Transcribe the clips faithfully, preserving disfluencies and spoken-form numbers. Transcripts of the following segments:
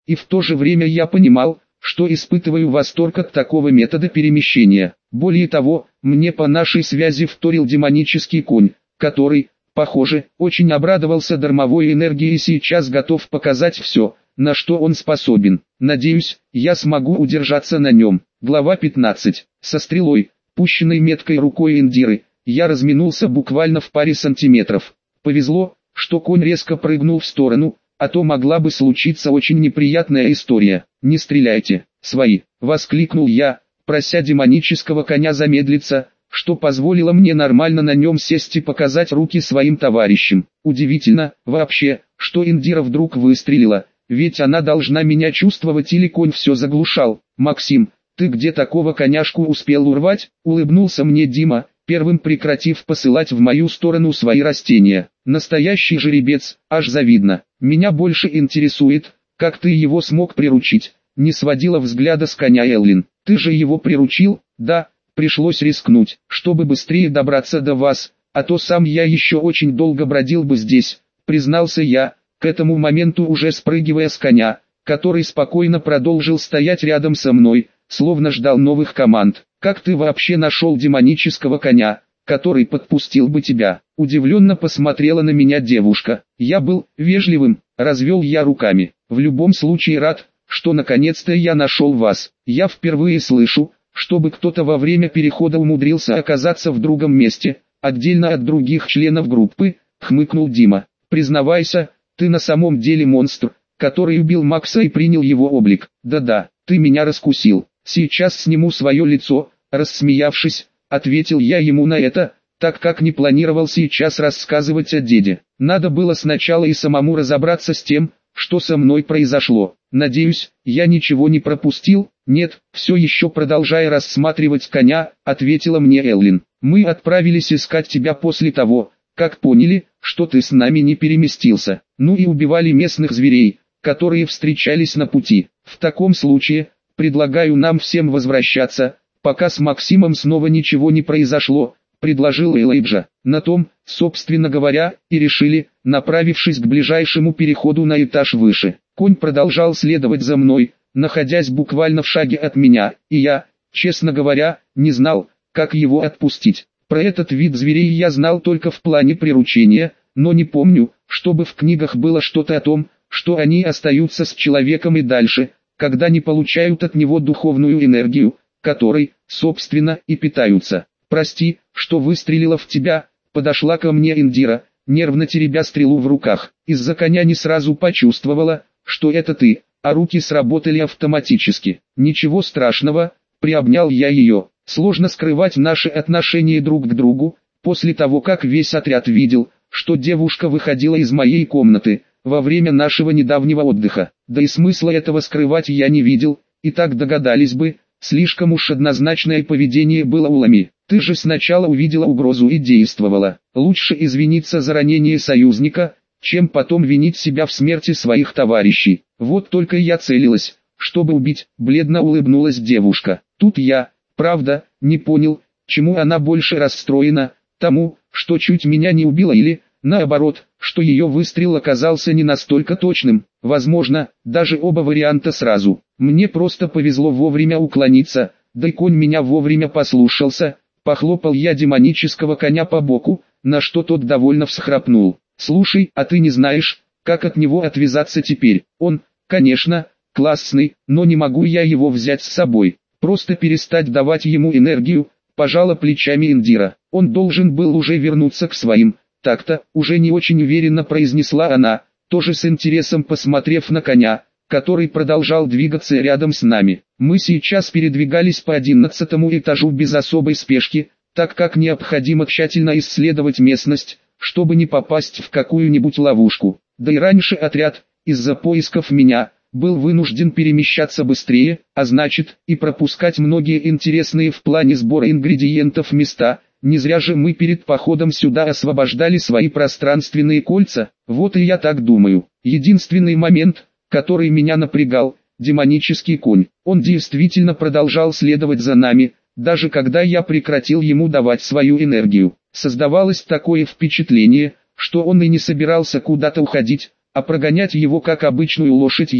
И в то же время я понимал, что испытываю восторг от такого метода перемещения. Более того, мне по нашей связи вторил демонический конь, который, похоже, очень обрадовался дармовой энергией и сейчас готов показать все, на что он способен. Надеюсь, я смогу удержаться на нем. Глава пятнадцать. Со стрелой, пущенной меткой рукой Индиры, я разминулся буквально в паре сантиметров. Повезло, что конь резко прыгнул в сторону, а то могла бы случиться очень неприятная история. «Не стреляйте, свои!» — воскликнул я, прося демонического коня замедлиться, что позволило мне нормально на нем сесть и показать руки своим товарищам. Удивительно, вообще, что Индира вдруг выстрелила, ведь она должна меня чувствовать или конь все заглушал. «Максим, ты где такого коняшку успел урвать?» — улыбнулся мне Дима, первым прекратив посылать в мою сторону свои растения. «Настоящий жеребец, аж завидно. Меня больше интересует, как ты его смог приручить?» Не сводила взгляда с коня Эллин. «Ты же его приручил?» «Да, пришлось рискнуть, чтобы быстрее добраться до вас, а то сам я еще очень долго бродил бы здесь», признался я, к этому моменту уже спрыгивая с коня, который спокойно продолжил стоять рядом со мной, словно ждал новых команд. «Как ты вообще нашел демонического коня, который подпустил бы тебя?» Удивленно посмотрела на меня девушка. Я был вежливым, развел я руками. «В любом случае рад, что наконец-то я нашел вас. Я впервые слышу, чтобы кто-то во время перехода умудрился оказаться в другом месте, отдельно от других членов группы», хмыкнул Дима. «Признавайся, ты на самом деле монстр, который убил Макса и принял его облик». «Да-да, ты меня раскусил. Сейчас сниму свое лицо», рассмеявшись, ответил я ему на это, так как не планировал сейчас рассказывать о деде. Надо было сначала и самому разобраться с тем, что со мной произошло. «Надеюсь, я ничего не пропустил?» «Нет», все еще продолжая рассматривать коня, ответила мне Эллин. «Мы отправились искать тебя после того, как поняли, что ты с нами не переместился. Ну и убивали местных зверей, которые встречались на пути. В таком случае, предлагаю нам всем возвращаться, пока с Максимом снова ничего не произошло», предложил Элайджа. На том, собственно говоря, и решили, направившись к ближайшему переходу на этаж выше. Конь продолжал следовать за мной, находясь буквально в шаге от меня, и я, честно говоря, не знал, как его отпустить. Про этот вид зверей я знал только в плане приручения, но не помню, чтобы в книгах было что-то о том, что они остаются с человеком и дальше, когда не получают от него духовную энергию, которой, собственно, и питаются. «Прости, что выстрелила в тебя», подошла ко мне Индира, нервно теребя стрелу в руках. Из-за коня не сразу почувствовала, что это ты, а руки сработали автоматически. «Ничего страшного», приобнял я ее. Сложно скрывать наши отношения друг к другу, после того как весь отряд видел, что девушка выходила из моей комнаты во время нашего недавнего отдыха. Да и смысла этого скрывать я не видел, и так догадались бы, слишком уж однозначное поведение было у Лами. «Ты же сначала увидела угрозу и действовала. Лучше извиниться за ранение союзника, чем потом винить себя в смерти своих товарищей. Вот только я целилась, чтобы убить», бледно улыбнулась девушка. Тут я, правда, не понял, чему она больше расстроена, тому, что чуть меня не убила, или, наоборот, что ее выстрел оказался не настолько точным. Возможно, даже оба варианта сразу. Мне просто повезло вовремя уклониться, да и конь меня вовремя послушался. Похлопал я демонического коня по боку, на что тот довольно всхрапнул. «Слушай, а ты не знаешь, как от него отвязаться теперь? Он, конечно, классный, но не могу я его взять с собой. Просто перестать давать ему энергию», пожала плечами Индира. «Он должен был уже вернуться к своим». «Так-то», уже не очень уверенно произнесла она, тоже с интересом посмотрев на коня, который продолжал двигаться рядом с нами. Мы сейчас передвигались по одиннадцатому этажу без особой спешки, так как необходимо тщательно исследовать местность, чтобы не попасть в какую-нибудь ловушку. Да и раньше отряд, из-за поисков меня, был вынужден перемещаться быстрее, а значит, и пропускать многие интересные в плане сбора ингредиентов места. Не зря же мы перед походом сюда освобождали свои пространственные кольца. Вот и я так думаю. Единственный момент, который меня напрягал, демонический конь. Он действительно продолжал следовать за нами, даже когда я прекратил ему давать свою энергию. Создавалось такое впечатление, что он и не собирался куда-то уходить, а прогонять его как обычную лошадь я,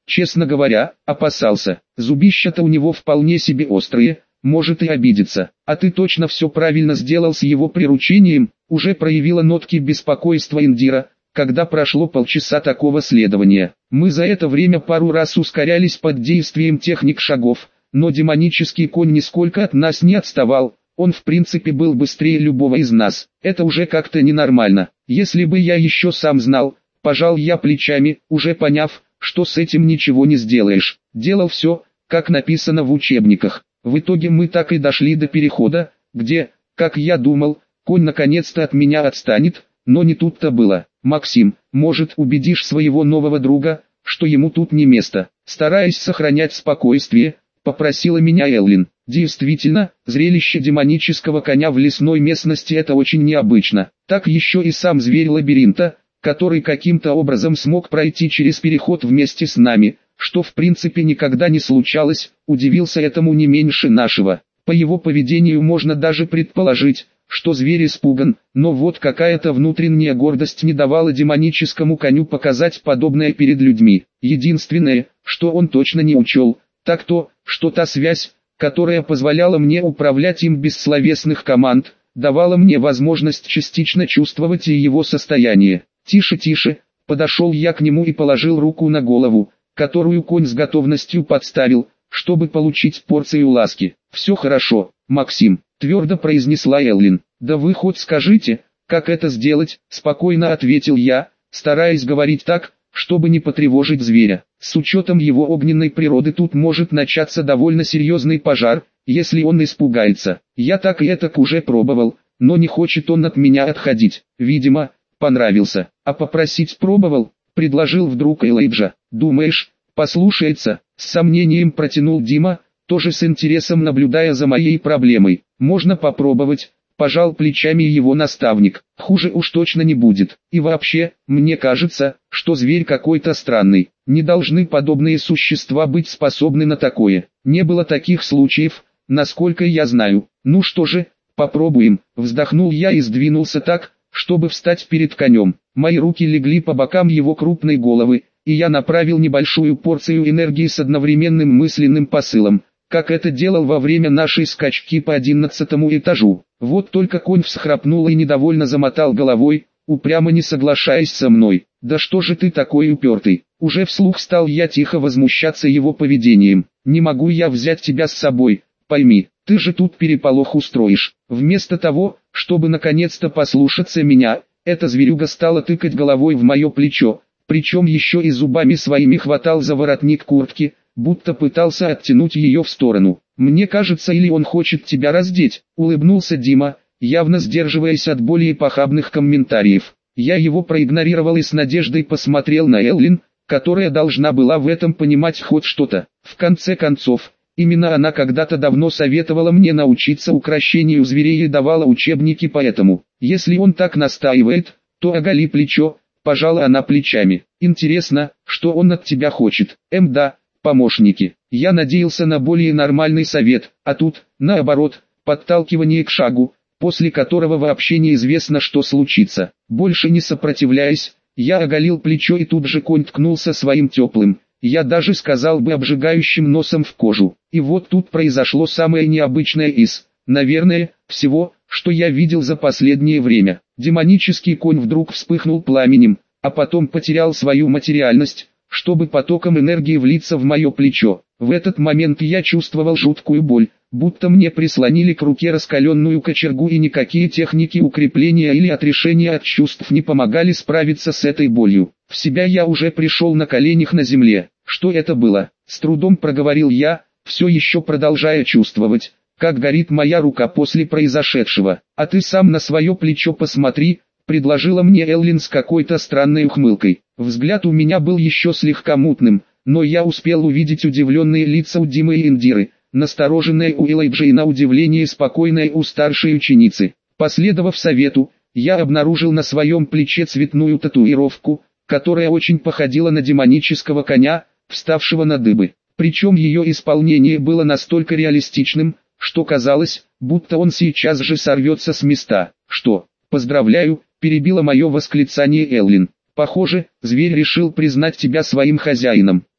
Честно говоря, опасался. Зубища-то у него вполне себе острые, может и обидеться. А ты точно все правильно сделал с его приручением, уже проявила нотки беспокойства Индира, когда прошло полчаса такого следования. Мы за это время пару раз ускорялись под действием техник шагов, но демонический конь нисколько от нас не отставал. Он в принципе был быстрее любого из нас. Это уже как-то ненормально. Если бы я еще сам знал, пожал я плечами, уже поняв, что с этим ничего не сделаешь. Делал все, как написано в учебниках. В итоге мы так и дошли до перехода, где, как я думал, конь наконец-то от меня отстанет, но не тут-то было. «Максим, может, убедишь своего нового друга, что ему тут не место?» Стараясь сохранять спокойствие, попросила меня Эллин. Действительно, зрелище демонического коня в лесной местности это очень необычно. Так еще и сам зверь лабиринта, который каким-то образом смог пройти через переход вместе с нами, что в принципе никогда не случалось, удивился этому не меньше нашего. По его поведению можно даже предположить, что зверь испуган, но вот какая-то внутренняя гордость не давала демоническому коню показать подобное перед людьми. Единственное, что он точно не учел, так то, что та связь, которая позволяла мне управлять им без словесных команд, давала мне возможность частично чувствовать и его состояние. «Тише, тише», подошел я к нему и положил руку на голову, которую конь с готовностью подставил, чтобы получить порцию ласки. «Все хорошо, Максим», твердо произнесла Эллин. «Да вы хоть скажите, как это сделать?» спокойно ответил я, стараясь говорить так, чтобы не потревожить зверя. С учетом его огненной природы тут может начаться довольно серьезный пожар, если он испугается. Я так и этак уже пробовал, но не хочет он от меня отходить. Видимо, понравился. А попросить пробовал, предложил вдруг Элайджа. «Думаешь, послушается?» С сомнением протянул Дима, тоже с интересом наблюдая за моей проблемой. «Можно попробовать», пожал плечами его наставник. «Хуже уж точно не будет. И вообще, мне кажется, что зверь какой-то странный. Не должны подобные существа быть способны на такое. Не было таких случаев, насколько я знаю. Ну что же, попробуем». Вздохнул я и сдвинулся так, чтобы встать перед конем. Мои руки легли по бокам его крупной головы, и я направил небольшую порцию энергии с одновременным мысленным посылом, как это делал во время нашей скачки по одиннадцатому этажу. Вот только конь всхрапнул и недовольно замотал головой, упрямо не соглашаясь со мной. «Да что же ты такой упертый?» Уже вслух стал я тихо возмущаться его поведением. «Не могу я взять тебя с собой, пойми, ты же тут переполох устроишь». Вместо того, чтобы наконец-то послушаться меня, эта зверюга стала тыкать головой в мое плечо, причем еще и зубами своими хватал за воротник куртки, будто пытался оттянуть ее в сторону. «Мне кажется, или он хочет тебя раздеть», — улыбнулся Дима, явно сдерживаясь от более похабных комментариев. Я его проигнорировал и с надеждой посмотрел на Эллин, которая должна была в этом понимать хоть что-то. В конце концов, именно она когда-то давно советовала мне научиться укрощению зверей и давала учебники по этому. Если он так настаивает, то оголи плечо, пожала она плечами. «Интересно, что он от тебя хочет?» «Эм да, помощники». Я надеялся на более нормальный совет, а тут, наоборот, подталкивание к шагу, после которого вообще неизвестно, что случится. Больше не сопротивляясь, я оголил плечо и тут же конь ткнулся своим теплым, я даже сказал бы обжигающим носом в кожу. И вот тут произошло самое необычное из, наверное, всего, что я видел за последнее время. Демонический конь вдруг вспыхнул пламенем, а потом потерял свою материальность, чтобы потоком энергии влиться в мое плечо. В этот момент я чувствовал жуткую боль, будто мне прислонили к руке раскаленную кочергу, и никакие техники укрепления или отрешения от чувств не помогали справиться с этой болью. В себя я уже пришел на коленях на земле. Что это было? С трудом проговорил я, все еще продолжая чувствовать, как горит моя рука после произошедшего. «А ты сам на свое плечо посмотри», — предложила мне Эллин с какой-то странной ухмылкой. Взгляд у меня был еще слегка мутным, но я успел увидеть удивленные лица у Димы и Индиры, настороженные у Элайджа и на удивление спокойные у старшей ученицы. Последовав совету, я обнаружил на своем плече цветную татуировку, которая очень походила на демонического коня, вставшего на дыбы. Причем ее исполнение было настолько реалистичным, что казалось, будто он сейчас же сорвется с места. «Что? Поздравляю», — перебила мое восклицание Эллин. «Похоже, зверь решил признать тебя своим хозяином».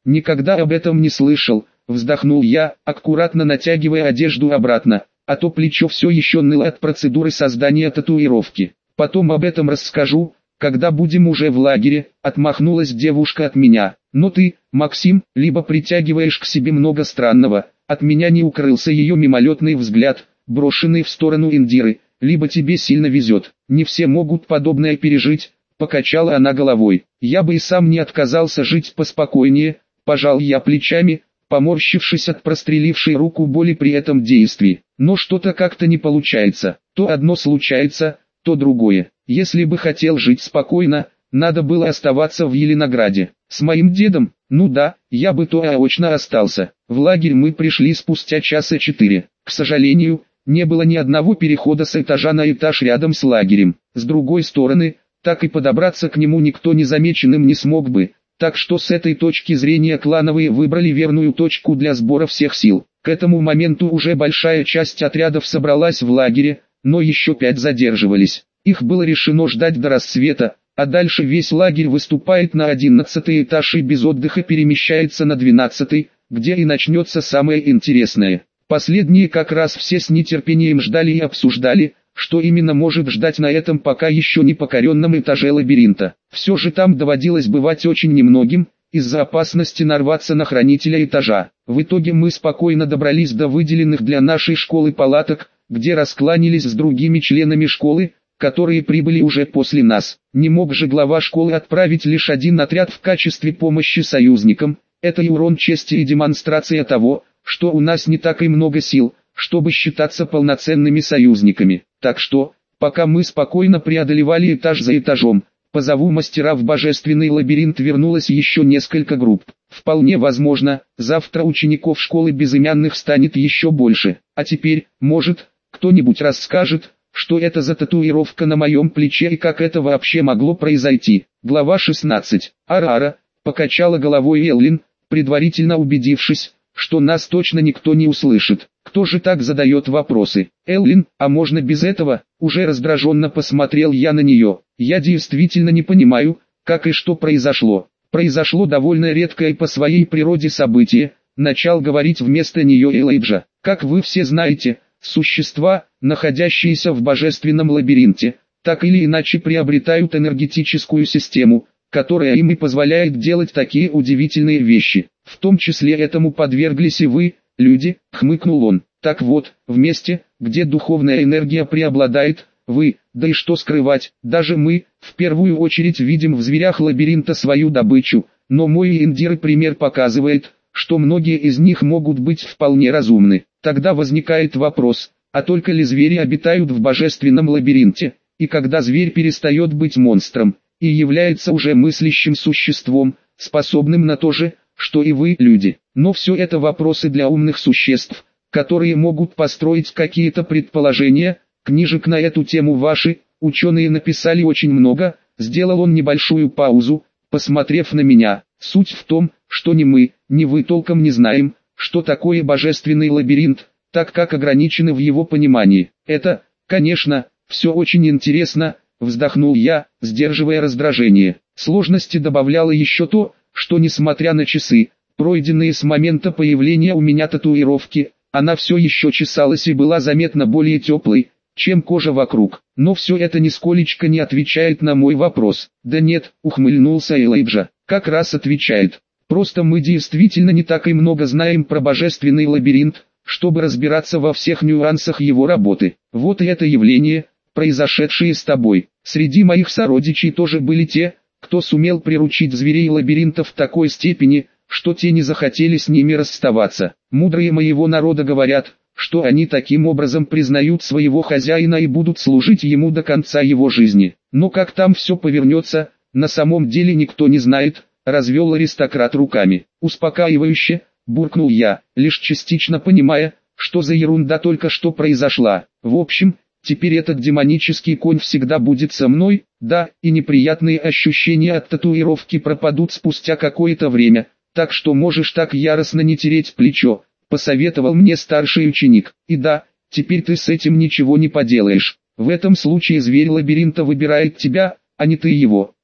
никогда об этом не слышал, вздохнул я, аккуратно натягивая одежду обратно, а то плечо все еще ныло от процедуры создания татуировки. Потом об этом расскажу, когда будем уже в лагере, отмахнулась девушка от меня. Но ты, Максим, либо притягиваешь к себе много странного, от меня не укрылся ее мимолетный взгляд, брошенный в сторону Индиры, либо тебе сильно везет, не все могут подобное пережить, покачала она головой. Я бы и сам не отказался жить поспокойнее, пожал я плечами, поморщившись от прострелившей руку боли при этом действии. Но что-то как-то не получается, то одно случается, то другое. Если бы хотел жить спокойно, надо было оставаться в Еленограде. С моим дедом, ну да, я бы точно остался. В лагерь мы пришли спустя часа четыре. К сожалению, не было ни одного перехода с этажа на этаж рядом с лагерем. С другой стороны, так и подобраться к нему никто незамеченным не смог бы. Так что с этой точки зрения клановые выбрали верную точку для сбора всех сил. К этому моменту уже большая часть отрядов собралась в лагере, но еще пять задерживались. Их было решено ждать до рассвета, а дальше весь лагерь выступает на одиннадцатый этаж и без отдыха перемещается на двенадцатый, где и начнется самое интересное. Последние как раз все с нетерпением ждали и обсуждали, что именно может ждать на этом пока еще не покоренном этаже лабиринта. Все же там доводилось бывать очень немногим, из-за опасности нарваться на хранителя этажа. В итоге мы спокойно добрались до выделенных для нашей школы палаток, где раскланялись с другими членами школы, которые прибыли уже после нас. Не мог же глава школы отправить лишь один отряд в качестве помощи союзникам, это и урон чести и демонстрация того, что у нас не так и много сил, чтобы считаться полноценными союзниками. Так что, пока мы спокойно преодолевали этаж за этажом, по зову мастера в божественный лабиринт вернулось еще несколько групп. Вполне возможно, завтра учеников школы безымянных станет еще больше. А теперь, может, кто-нибудь расскажет, что это за татуировка на моем плече и как это вообще могло произойти. Глава шестнадцать. Ара-ара, покачала головой Эллин, предварительно убедившись, что нас точно никто не услышит. Кто же так задает вопросы? Эллин, а можно без этого? Уже раздраженно посмотрел я на нее. Я действительно не понимаю, как и что произошло. Произошло довольно редкое по своей природе событие, начал говорить вместо нее Элайджа. Как вы все знаете, существа, находящиеся в божественном лабиринте, так или иначе приобретают энергетическую систему, которая им и позволяет делать такие удивительные вещи. В том числе этому подверглись и вы, люди, хмыкнул он. Так вот, в месте, где духовная энергия преобладает, вы, да и что скрывать, даже мы, в первую очередь видим в зверях лабиринта свою добычу, но мой и Индиры пример показывает, что многие из них могут быть вполне разумны. Тогда возникает вопрос, а только ли звери обитают в божественном лабиринте, и когда зверь перестает быть монстром, и является уже мыслящим существом, способным на то же, что и вы, люди. Но все это вопросы для умных существ, которые могут построить какие-то предположения. Книжек на эту тему ваши, ученые написали очень много. Сделал он небольшую паузу, посмотрев на меня. Суть в том, что ни мы, ни вы толком не знаем, что такое божественный лабиринт, так как ограничены в его понимании. Это, конечно, все очень интересно, вздохнул я, сдерживая раздражение. Сложности добавляло еще то, что несмотря на часы, пройденные с момента появления у меня татуировки, она все еще чесалась и была заметно более теплой, чем кожа вокруг. Но все это нисколечко не отвечает на мой вопрос. Да нет, ухмыльнулся Элайджа, как раз отвечает. Просто мы действительно не так и много знаем про божественный лабиринт, чтобы разбираться во всех нюансах его работы. Вот и это явление, произошедшее с тобой. Среди моих сородичей тоже были те, кто сумел приручить зверей лабиринта в такой степени, что те не захотели с ними расставаться. Мудрые моего народа говорят, что они таким образом признают своего хозяина и будут служить ему до конца его жизни. Но как там все повернется, на самом деле никто не знает, развел аристократ руками. Успокаивающе, буркнул я, лишь частично понимая, что за ерунда только что произошла. В общем, теперь этот демонический конь всегда будет со мной, да, и неприятные ощущения от татуировки пропадут спустя какое-то время, так что можешь так яростно не тереть плечо, посоветовал мне старший ученик. И да, теперь ты с этим ничего не поделаешь. В этом случае зверь лабиринта выбирает тебя, а не ты его.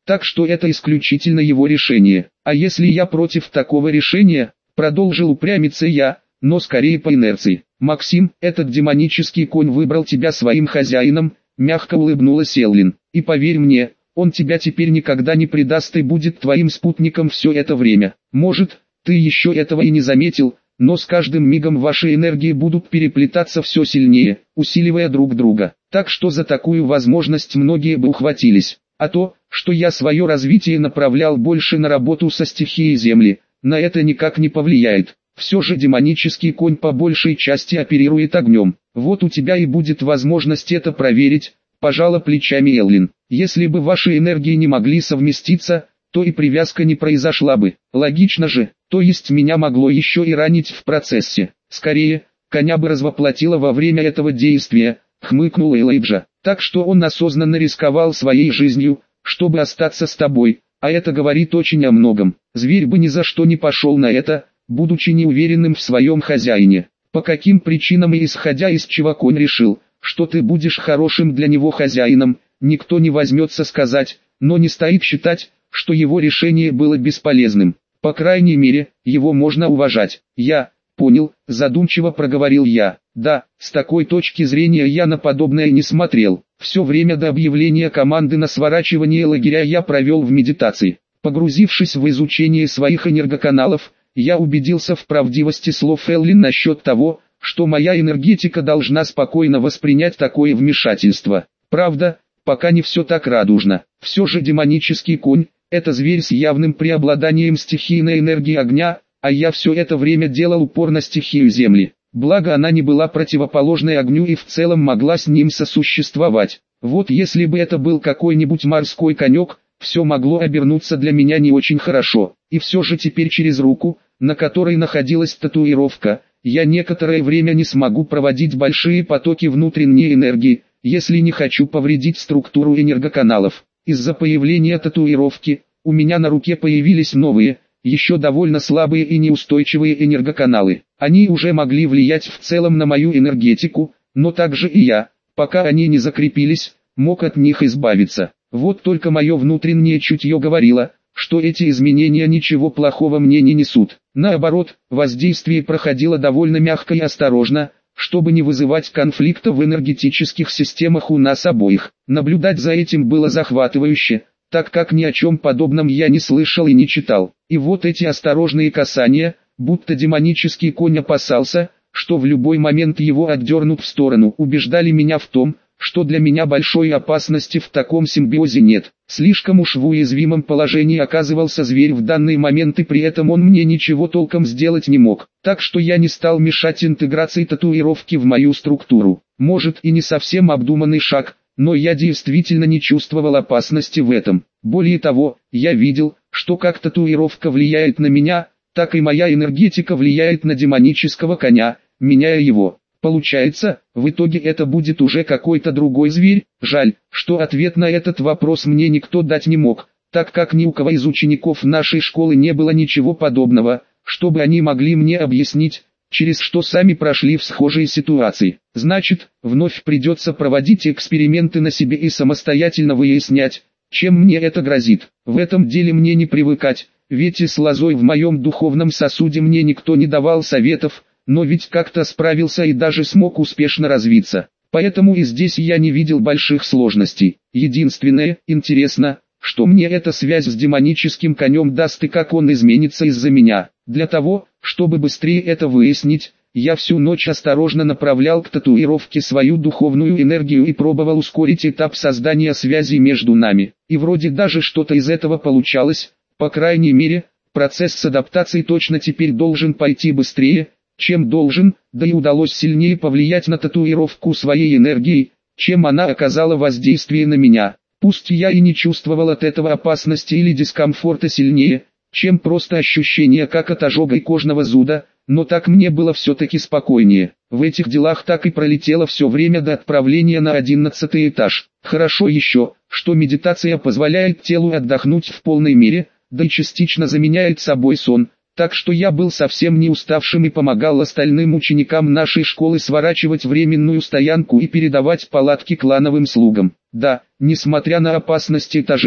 так что это исключительно его решение. А если я против такого решения, продолжил упрямиться я, но скорее по инерции. Максим, этот демонический конь выбрал тебя своим хозяином, мягко улыбнулась Эллин. И поверь мне, он тебя теперь никогда не предаст и будет твоим спутником все это время. Может, ты еще этого и не заметил, но с каждым мигом ваши энергии будут переплетаться все сильнее, усиливая друг друга. Так что за такую возможность многие бы ухватились. А то, что я свое развитие направлял больше на работу со стихией Земли, на это никак не повлияет. Все же демонический конь по большей части оперирует огнем. Вот у тебя и будет возможность это проверить, пожала плечами Эллин. Если бы ваши энергии не могли совместиться, то и привязка не произошла бы. Логично же, то есть меня могло еще и ранить в процессе. Скорее, коня бы развоплотило во время этого действия, хмыкнул Элайджа. Так что он осознанно рисковал своей жизнью, чтобы остаться с тобой, а это говорит очень о многом. Зверь бы ни за что не пошел на это, будучи неуверенным в своем хозяине. По каким причинам и исходя из чего конь решил, что ты будешь хорошим для него хозяином, никто не возьмется сказать, но не стоит считать, что его решение было бесполезным. По крайней мере, его можно уважать. Я понял, задумчиво проговорил я. Да, с такой точки зрения я на подобное не смотрел. Все время до объявления команды на сворачивание лагеря я провел в медитации. Погрузившись в изучение своих энергоканалов, я убедился в правдивости слов Эллин насчет того, что моя энергетика должна спокойно воспринять такое вмешательство. Правда, пока не все так радужно. Все же демонический конь – это зверь с явным преобладанием стихийной энергии огня, а я все это время делал упор на стихию земли. Благо она не была противоположной огню и в целом могла с ним сосуществовать. Вот если бы это был какой-нибудь морской конек, все могло обернуться для меня не очень хорошо. И все же теперь через руку, на которой находилась татуировка, я некоторое время не смогу проводить большие потоки внутренней энергии, если не хочу повредить структуру энергоканалов. Из-за появления татуировки, у меня на руке появились новые, еще довольно слабые и неустойчивые энергоканалы. Они уже могли влиять в целом на мою энергетику, но также и я, пока они не закрепились, мог от них избавиться. Вот только мое внутреннее чутье говорило, что эти изменения ничего плохого мне не несут. Наоборот, воздействие проходило довольно мягко и осторожно, чтобы не вызывать конфликта в энергетических системах у нас обоих. Наблюдать за этим было захватывающе, так как ни о чем подобном я не слышал и не читал. И вот эти осторожные касания, будто демонический конь опасался, что в любой момент его отдернут в сторону, убеждали меня в том, что для меня большой опасности в таком симбиозе нет. Слишком уж в уязвимом положении оказывался зверь в данный момент, и при этом он мне ничего толком сделать не мог. Так что я не стал мешать интеграции татуировки в мою структуру. Может и не совсем обдуманный шаг, но я действительно не чувствовал опасности в этом. Более того, я видел, что как татуировка влияет на меня, так и моя энергетика влияет на демонического коня, меняя его. Получается, в итоге это будет уже какой-то другой зверь. Жаль, что ответ на этот вопрос мне никто дать не мог, так как ни у кого из учеников нашей школы не было ничего подобного, чтобы они могли мне объяснить, через что сами прошли в схожей ситуации. Значит, вновь придется проводить эксперименты на себе и самостоятельно выяснять, чем мне это грозит. В этом деле мне не привыкать, ведь и с лозой в моем духовном сосуде мне никто не давал советов, но ведь как-то справился и даже смог успешно развиться. Поэтому и здесь я не видел больших сложностей. Единственное, интересно, что мне эта связь с демоническим конем даст и как он изменится из-за меня. Для того, чтобы быстрее это выяснить, я всю ночь осторожно направлял к татуировке свою духовную энергию и пробовал ускорить этап создания связи между нами. И вроде даже что-то из этого получалось, по крайней мере, процесс с адаптацией точно теперь должен пойти быстрее, чем должен, да и удалось сильнее повлиять на татуировку своей энергией, чем она оказала воздействие на меня. Пусть я и не чувствовал от этого опасности или дискомфорта сильнее, чем просто ощущение как от ожога и кожного зуда, но так мне было все-таки спокойнее. В этих делах так и пролетело все время до отправления на одиннадцатый этаж. Хорошо еще, что медитация позволяет телу отдохнуть в полной мере, да и частично заменяет собой сон. Так что я был совсем не уставшим и помогал остальным ученикам нашей школы сворачивать временную стоянку и передавать палатки клановым слугам. Да, несмотря на опасность этажей,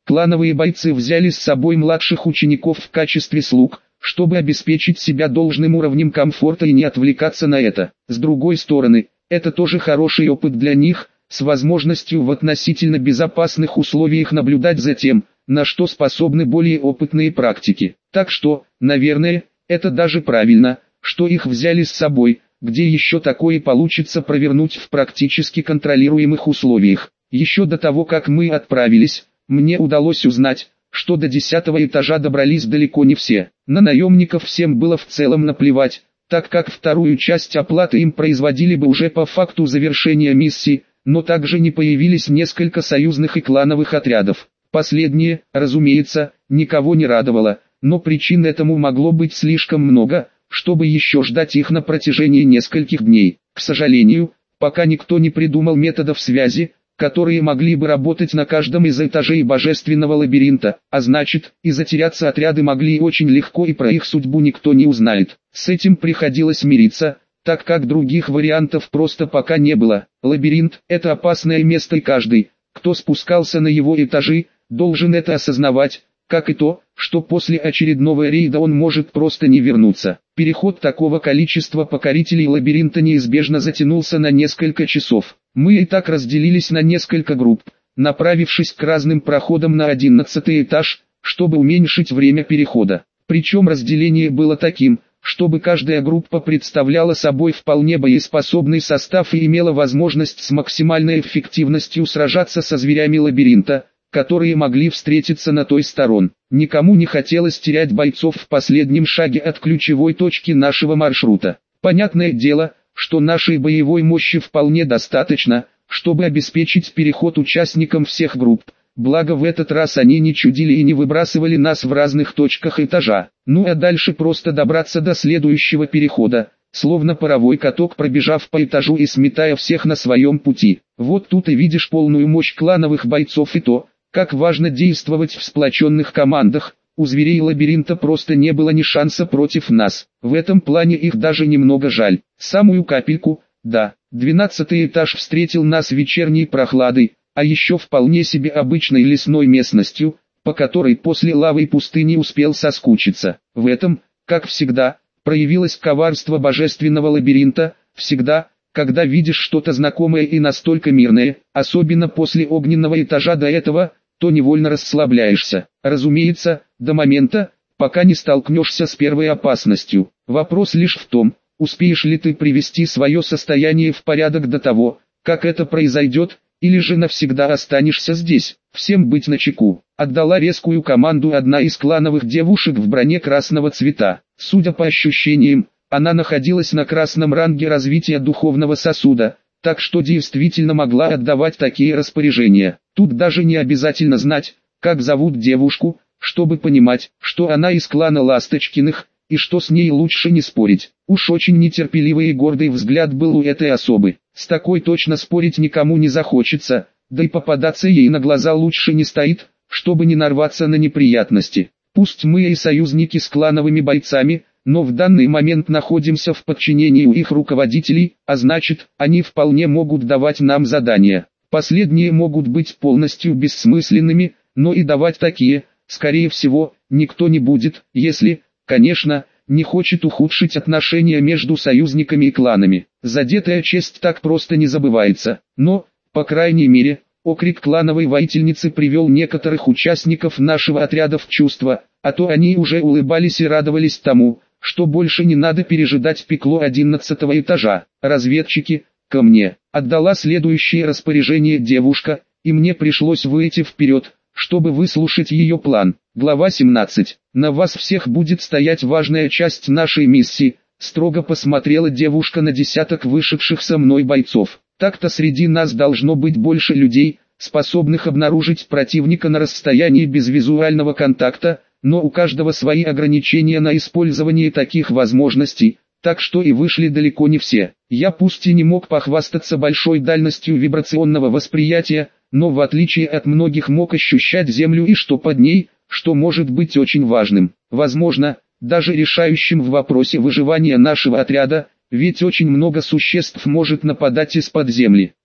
Клановые бойцы взяли с собой младших учеников в качестве слуг, чтобы обеспечить себя должным уровнем комфорта и не отвлекаться на это. С другой стороны, это тоже хороший опыт для них, с возможностью в относительно безопасных условиях наблюдать за тем, на что способны более опытные практики. Так что, наверное, это даже правильно, что их взяли с собой, где еще такое получится провернуть в практически контролируемых условиях. Еще до того, как мы отправились, мне удалось узнать, что до десятого этажа добрались далеко не все. На наемников всем было в целом наплевать, так как вторую часть оплаты им производили бы уже по факту завершения миссии, но также не появились несколько союзных и клановых отрядов. Последнее, разумеется, никого не радовало, но причин этому могло быть слишком много, чтобы еще ждать их на протяжении нескольких дней. К сожалению, пока никто не придумал методов связи, которые могли бы работать на каждом из этажей божественного лабиринта, а значит, и затеряться отряды могли очень легко и про их судьбу никто не узнает. С этим приходилось мириться, так как других вариантов просто пока не было. Лабиринт – это опасное место и каждый, кто спускался на его этажи, должен это осознавать, как и то, что после очередного рейда он может просто не вернуться. Переход такого количества покорителей лабиринта неизбежно затянулся на несколько часов. Мы и так разделились на несколько групп, направившись к разным проходам на одиннадцатый этаж, чтобы уменьшить время перехода. Причем разделение было таким, чтобы каждая группа представляла собой вполне боеспособный состав и имела возможность с максимальной эффективностью сражаться со зверями лабиринта, которые могли встретиться на той стороне. Никому не хотелось терять бойцов в последнем шаге от ключевой точки нашего маршрута. Понятное дело, что нашей боевой мощи вполне достаточно, чтобы обеспечить переход участникам всех групп, благо в этот раз они не чудили и не выбрасывали нас в разных точках этажа. Ну а дальше просто добраться до следующего перехода, словно паровой каток пробежав по этажу и сметая всех на своем пути. Вот тут и видишь полную мощь клановых бойцов и то, как важно действовать в сплоченных командах. У зверей лабиринта просто не было ни шанса против нас. В этом плане их даже немного жаль. Самую капельку, да, двенадцатый этаж встретил нас вечерней прохладой, а еще вполне себе обычной лесной местностью, по которой после лавы пустыни успел соскучиться. В этом, как всегда, проявилось коварство божественного лабиринта. Всегда, когда видишь что-то знакомое и настолько мирное, особенно после огненного этажа до этого, то невольно расслабляешься. Разумеется, до момента, пока не столкнешься с первой опасностью. Вопрос лишь в том, успеешь ли ты привести свое состояние в порядок до того, как это произойдет, или же навсегда останешься здесь. Всем быть начеку. Отдала резкую команду одна из клановых девушек в броне красного цвета. Судя по ощущениям, она находилась на красном ранге развития духовного сосуда, так что действительно могла отдавать такие распоряжения. Тут даже не обязательно знать, как зовут девушку, чтобы понимать, что она из клана Ласточкиных, и что с ней лучше не спорить. Уж очень нетерпеливый и гордый взгляд был у этой особы. С такой точно спорить никому не захочется, да и попадаться ей на глаза лучше не стоит, чтобы не нарваться на неприятности. Пусть мы и союзники с клановыми бойцами, но в данный момент находимся в подчинении у их руководителей, а значит, они вполне могут давать нам задания. Последние могут быть полностью бессмысленными, но и давать такие, скорее всего, никто не будет, если, конечно, не хочет ухудшить отношения между союзниками и кланами. Задетая честь так просто не забывается, но, по крайней мере, окрик клановой воительницы привел некоторых участников нашего отряда в чувство, а то они уже улыбались и радовались тому, что больше не надо пережидать пекло одиннадцатого этажа. Разведчики, ко мне. Отдала следующее распоряжение девушка, и мне пришлось выйти вперед, чтобы выслушать ее план. Глава семнадцать. На вас всех будет стоять важная часть нашей миссии, строго посмотрела девушка на десяток вышедших со мной бойцов. Так-то среди нас должно быть больше людей, способных обнаружить противника на расстоянии без визуального контакта, но у каждого свои ограничения на использование таких возможностей, так что и вышли далеко не все. Я пусть и не мог похвастаться большой дальностью вибрационного восприятия, но в отличие от многих мог ощущать землю и что под ней, что может быть очень важным, возможно, даже решающим в вопросе выживания нашего отряда, ведь очень много существ может нападать из-под земли.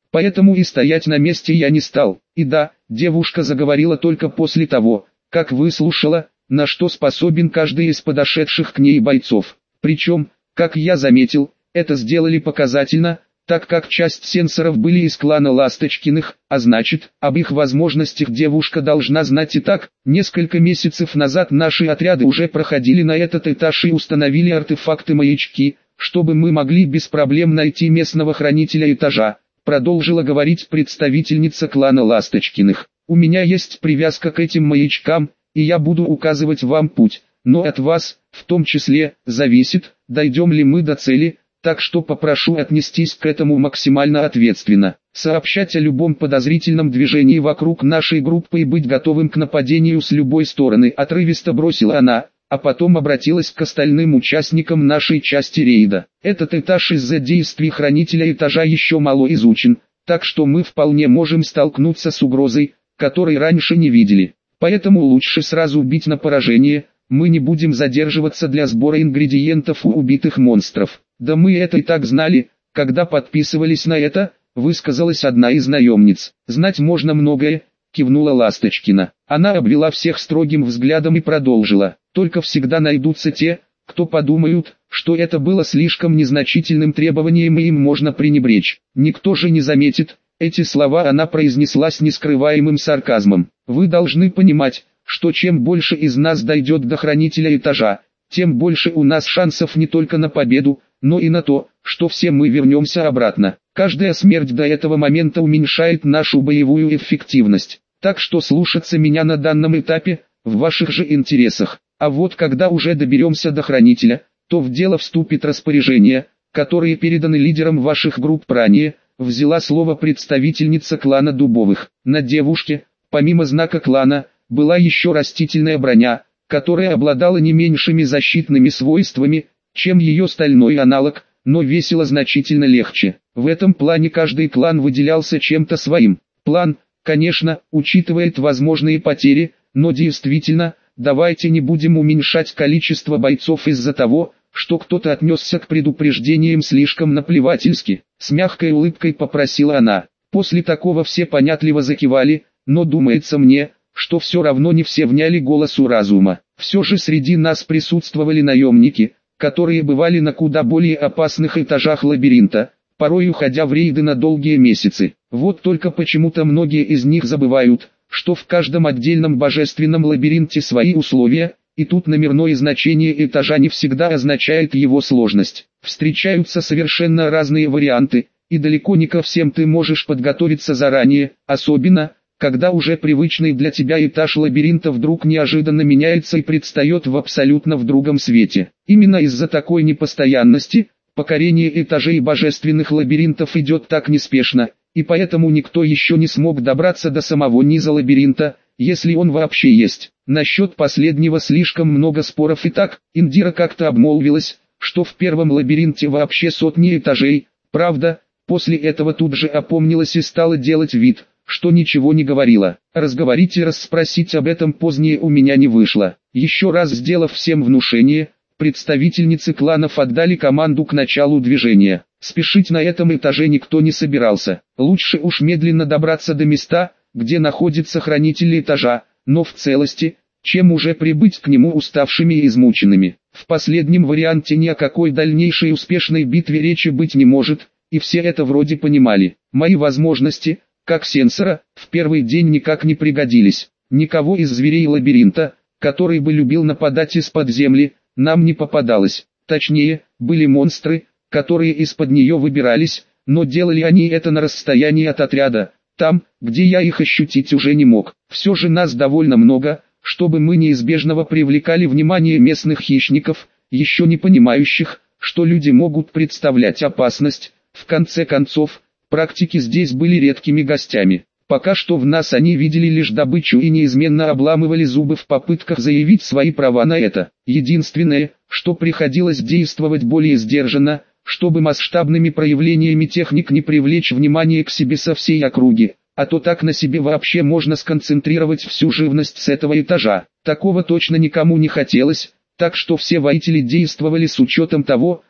Поэтому и стоять на месте я не стал. И да, девушка заговорила только после того, как выслушала, на что способен каждый из подошедших к ней бойцов. Причем, как я заметил, это сделали показательно, так как часть сенсоров были из клана Ласточкиных, а значит, об их возможностях девушка должна знать и так. Несколько месяцев назад наши отряды уже проходили на этот этаж и установили артефакты-маячки, чтобы мы могли без проблем найти местного хранителя этажа, продолжила говорить представительница клана Ласточкиных. У меня есть привязка к этим маячкам, и я буду указывать вам путь, но от вас, в том числе, зависит, дойдем ли мы до цели, так что попрошу отнестись к этому максимально ответственно, сообщать о любом подозрительном движении вокруг нашей группы и быть готовым к нападению с любой стороны, отрывисто бросила она, а потом обратилась к остальным участникам нашей части рейда. Этот этаж из-за действий хранителя этажа еще мало изучен, так что мы вполне можем столкнуться с угрозой, которой раньше не видели. Поэтому лучше сразу бить на поражение, мы не будем задерживаться для сбора ингредиентов у убитых монстров. Да мы это и так знали, когда подписывались на это, высказалась одна из наемниц. Знать можно многое, кивнула Ласточкина. Она обвела всех строгим взглядом и продолжила. Только всегда найдутся те, кто подумают, что это было слишком незначительным требованием и им можно пренебречь. Никто же не заметит. Эти слова она произнесла с нескрываемым сарказмом. Вы должны понимать, что чем больше из нас дойдет до хранителя этажа, тем больше у нас шансов не только на победу, но и на то, что все мы вернемся обратно. Каждая смерть до этого момента уменьшает нашу боевую эффективность. Так что слушаться меня на данном этапе, в ваших же интересах. А вот когда уже доберемся до хранителя, то в дело вступит распоряжение, которые переданы лидерам ваших групп ранее, взяла слово представительница клана Дубовых. На девушке, помимо знака клана, была еще растительная броня, которая обладала не меньшими защитными свойствами, чем ее стальной аналог, но весила значительно легче. В этом плане каждый клан выделялся чем-то своим. План, конечно, учитывает возможные потери, но действительно, давайте не будем уменьшать количество бойцов из-за того, что кто-то отнесся к предупреждениям слишком наплевательски. С мягкой улыбкой попросила она. После такого все понятливо закивали, но думается мне, что все равно не все вняли голосу разума. Все же среди нас присутствовали наемники, которые бывали на куда более опасных этажах лабиринта, порой уходя в рейды на долгие месяцы. Вот только почему-то многие из них забывают, что в каждом отдельном божественном лабиринте свои условия, и тут номерное значение этажа не всегда означает его сложность. Встречаются совершенно разные варианты, и далеко не ко всем ты можешь подготовиться заранее, особенно, когда уже привычный для тебя этаж лабиринта вдруг неожиданно меняется и предстает в абсолютно в другом свете. Именно из-за такой непостоянности, покорение этажей божественных лабиринтов идет так неспешно, и поэтому никто еще не смог добраться до самого низа лабиринта, если он вообще есть. Насчет последнего слишком много споров и так, Индира как-то обмолвилась, что в первом лабиринте вообще сотни этажей, правда, после этого тут же опомнилась и стала делать вид, что ничего не говорила. Разговорить и расспросить об этом позднее у меня не вышло. Еще раз сделав всем внушение, представительницы кланов отдали команду к началу движения. Спешить на этом этаже никто не собирался. Лучше уж медленно добраться до места, где находится хранитель этажа, но в целости, чем уже прибыть к нему уставшими и измученными. В последнем варианте ни о какой дальнейшей успешной битве речи быть не может, и все это вроде понимали. Мои возможности, как сенсора, в первый день никак не пригодились. Никого из зверей лабиринта, который бы любил нападать из-под земли, нам не попадалось. Точнее, были монстры, которые из-под нее выбирались, но делали они это на расстоянии от отряда, там, где я их ощутить уже не мог. Все же нас довольно много, чтобы мы неизбежного привлекали внимание местных хищников, еще не понимающих, что люди могут представлять опасность. В конце концов, практики здесь были редкими гостями. Пока что в нас они видели лишь добычу и неизменно обламывали зубы в попытках заявить свои права на это. Единственное, что приходилось действовать более сдержанно, чтобы масштабными проявлениями техник не привлечь внимание к себе со всей округи, а то так на себе вообще можно сконцентрировать всю живность с этого этажа. Такого точно никому не хотелось, так что все воители действовали с учетом того,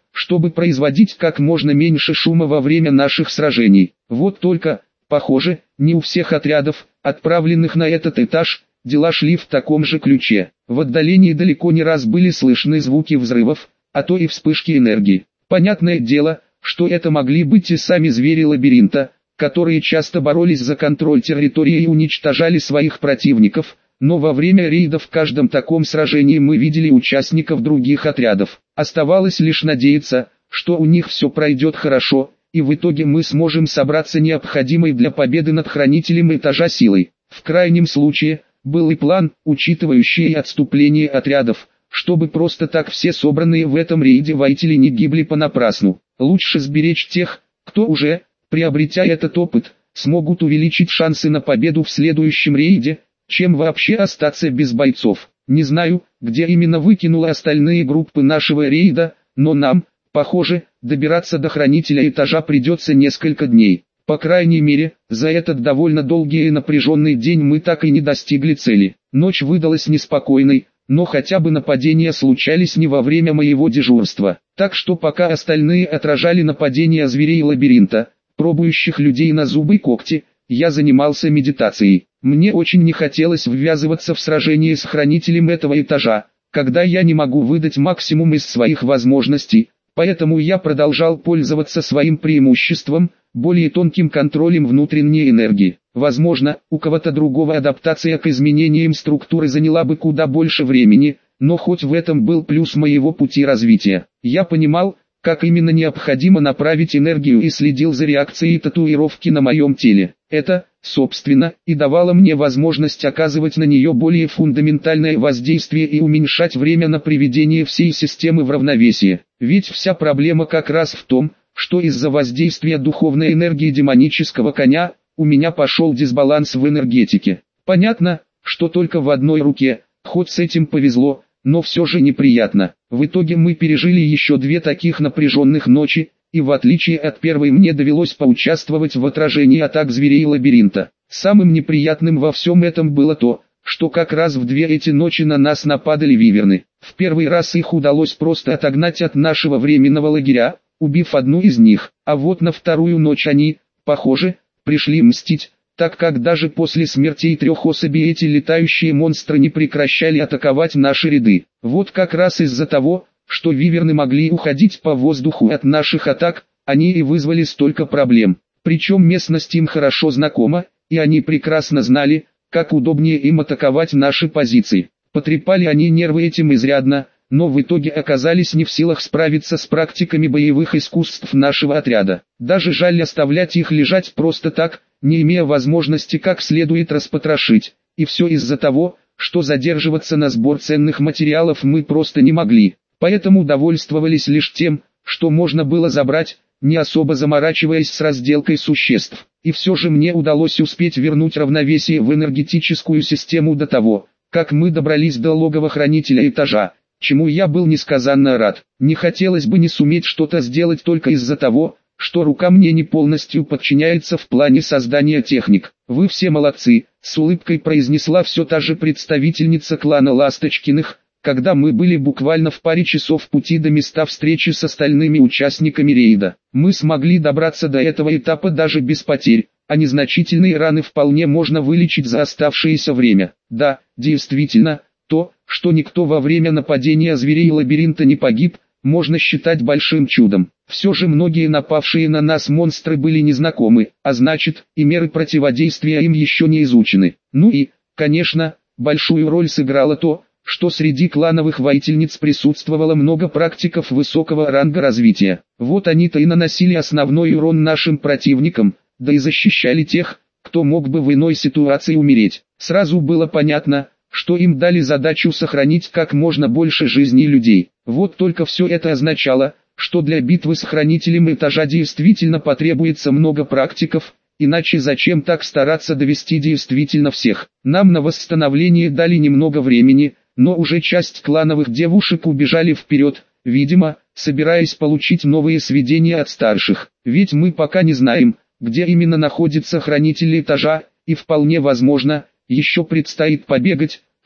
чтобы производить как можно меньше шума во время наших сражений. Вот только, похоже, не у всех отрядов, отправленных на этот этаж, дела шли в таком же ключе. В отдалении далеко не раз были слышны звуки взрывов, а то и вспышки энергии. Понятное дело, что это могли быть и сами звери лабиринта, которые часто боролись за контроль территории и уничтожали своих противников, но во время рейда в каждом таком сражении мы видели участников других отрядов. Оставалось лишь надеяться, что у них все пройдет хорошо, и в итоге мы сможем собраться необходимой для победы над хранителем этажа силой. В крайнем случае, был и план, учитывающий отступление отрядов, чтобы просто так все собранные в этом рейде воители не гибли понапрасну. Лучше сберечь тех, кто уже, приобретя этот опыт, смогут увеличить шансы на победу в следующем рейде, чем вообще остаться без бойцов. Не знаю, где именно выкинула остальные группы нашего рейда, но нам, похоже, добираться до хранителя этажа придется несколько дней. По крайней мере, за этот довольно долгий и напряженный день мы так и не достигли цели. Ночь выдалась неспокойной, но хотя бы нападения случались не во время моего дежурства. Так что пока остальные отражали нападения зверей лабиринта, пробующих людей на зубы и когти, я занимался медитацией. Мне очень не хотелось ввязываться в сражение с хранителем этого этажа, когда я не могу выдать максимум из своих возможностей, поэтому я продолжал пользоваться своим преимуществом, более тонким контролем внутренней энергии. Возможно, у кого-то другого адаптация к изменениям структуры заняла бы куда больше времени, но хоть в этом был плюс моего пути развития. Я понимал, как именно необходимо направить энергию и следил за реакцией татуировки на моем теле. Это, собственно, и давало мне возможность оказывать на нее более фундаментальное воздействие и уменьшать время на приведение всей системы в равновесие. Ведь вся проблема как раз в том, что из-за воздействия духовной энергии демонического коня, у меня пошел дисбаланс в энергетике. Понятно, что только в одной руке, хоть с этим повезло, но все же неприятно. В итоге мы пережили еще две таких напряженных ночи, и в отличие от первой мне довелось поучаствовать в отражении атак зверей лабиринта. Самым неприятным во всем этом было то, что как раз в две эти ночи на нас нападали виверны. В первый раз их удалось просто отогнать от нашего временного лагеря, убив одну из них, а вот на вторую ночь они, похоже, пришли мстить, так как даже после смертей трех особей эти летающие монстры не прекращали атаковать наши ряды. Вот как раз из-за того, что виверны могли уходить по воздуху от наших атак, они и вызвали столько проблем. Причем местность им хорошо знакома, и они прекрасно знали, как удобнее им атаковать наши позиции. Потрепали они нервы этим изрядно, но в итоге оказались не в силах справиться с практиками боевых искусств нашего отряда. Даже жаль оставлять их лежать просто так, не имея возможности как следует распотрошить. И все из-за того, что задерживаться на сбор ценных материалов мы просто не могли. Поэтому довольствовались лишь тем, что можно было забрать, не особо заморачиваясь с разделкой существ. И все же мне удалось успеть вернуть равновесие в энергетическую систему до того, как мы добрались до логова хранителя этажа, чему я был несказанно рад. Не хотелось бы не суметь что-то сделать только из-за того, что рука мне не полностью подчиняется в плане создания техник. Вы все молодцы, с улыбкой произнесла все та же представительница клана Ласточкиных, когда мы были буквально в паре часов пути до места встречи с остальными участниками рейда. Мы смогли добраться до этого этапа даже без потерь, а незначительные раны вполне можно вылечить за оставшееся время. Да, действительно, то, что никто во время нападения зверей лабиринта не погиб, можно считать большим чудом. Все же многие напавшие на нас монстры были незнакомы, а значит, и меры противодействия им еще не изучены. Ну и, конечно, большую роль сыграло то, что среди клановых воительниц присутствовало много практиков высокого ранга развития. Вот они-то и наносили основной урон нашим противникам, да и защищали тех, кто мог бы в иной ситуации умереть. Сразу было понятно, что им дали задачу сохранить как можно больше жизней людей. Вот только все это означало, что для битвы с хранителем этажа действительно потребуется много практиков, иначе зачем так стараться довести действительно всех. Нам на восстановление дали немного времени, но уже часть клановых девушек убежали вперед, видимо, собираясь получить новые сведения от старших. Ведь мы пока не знаем, где именно находится хранитель этажа, и вполне возможно, еще предстоит побегать,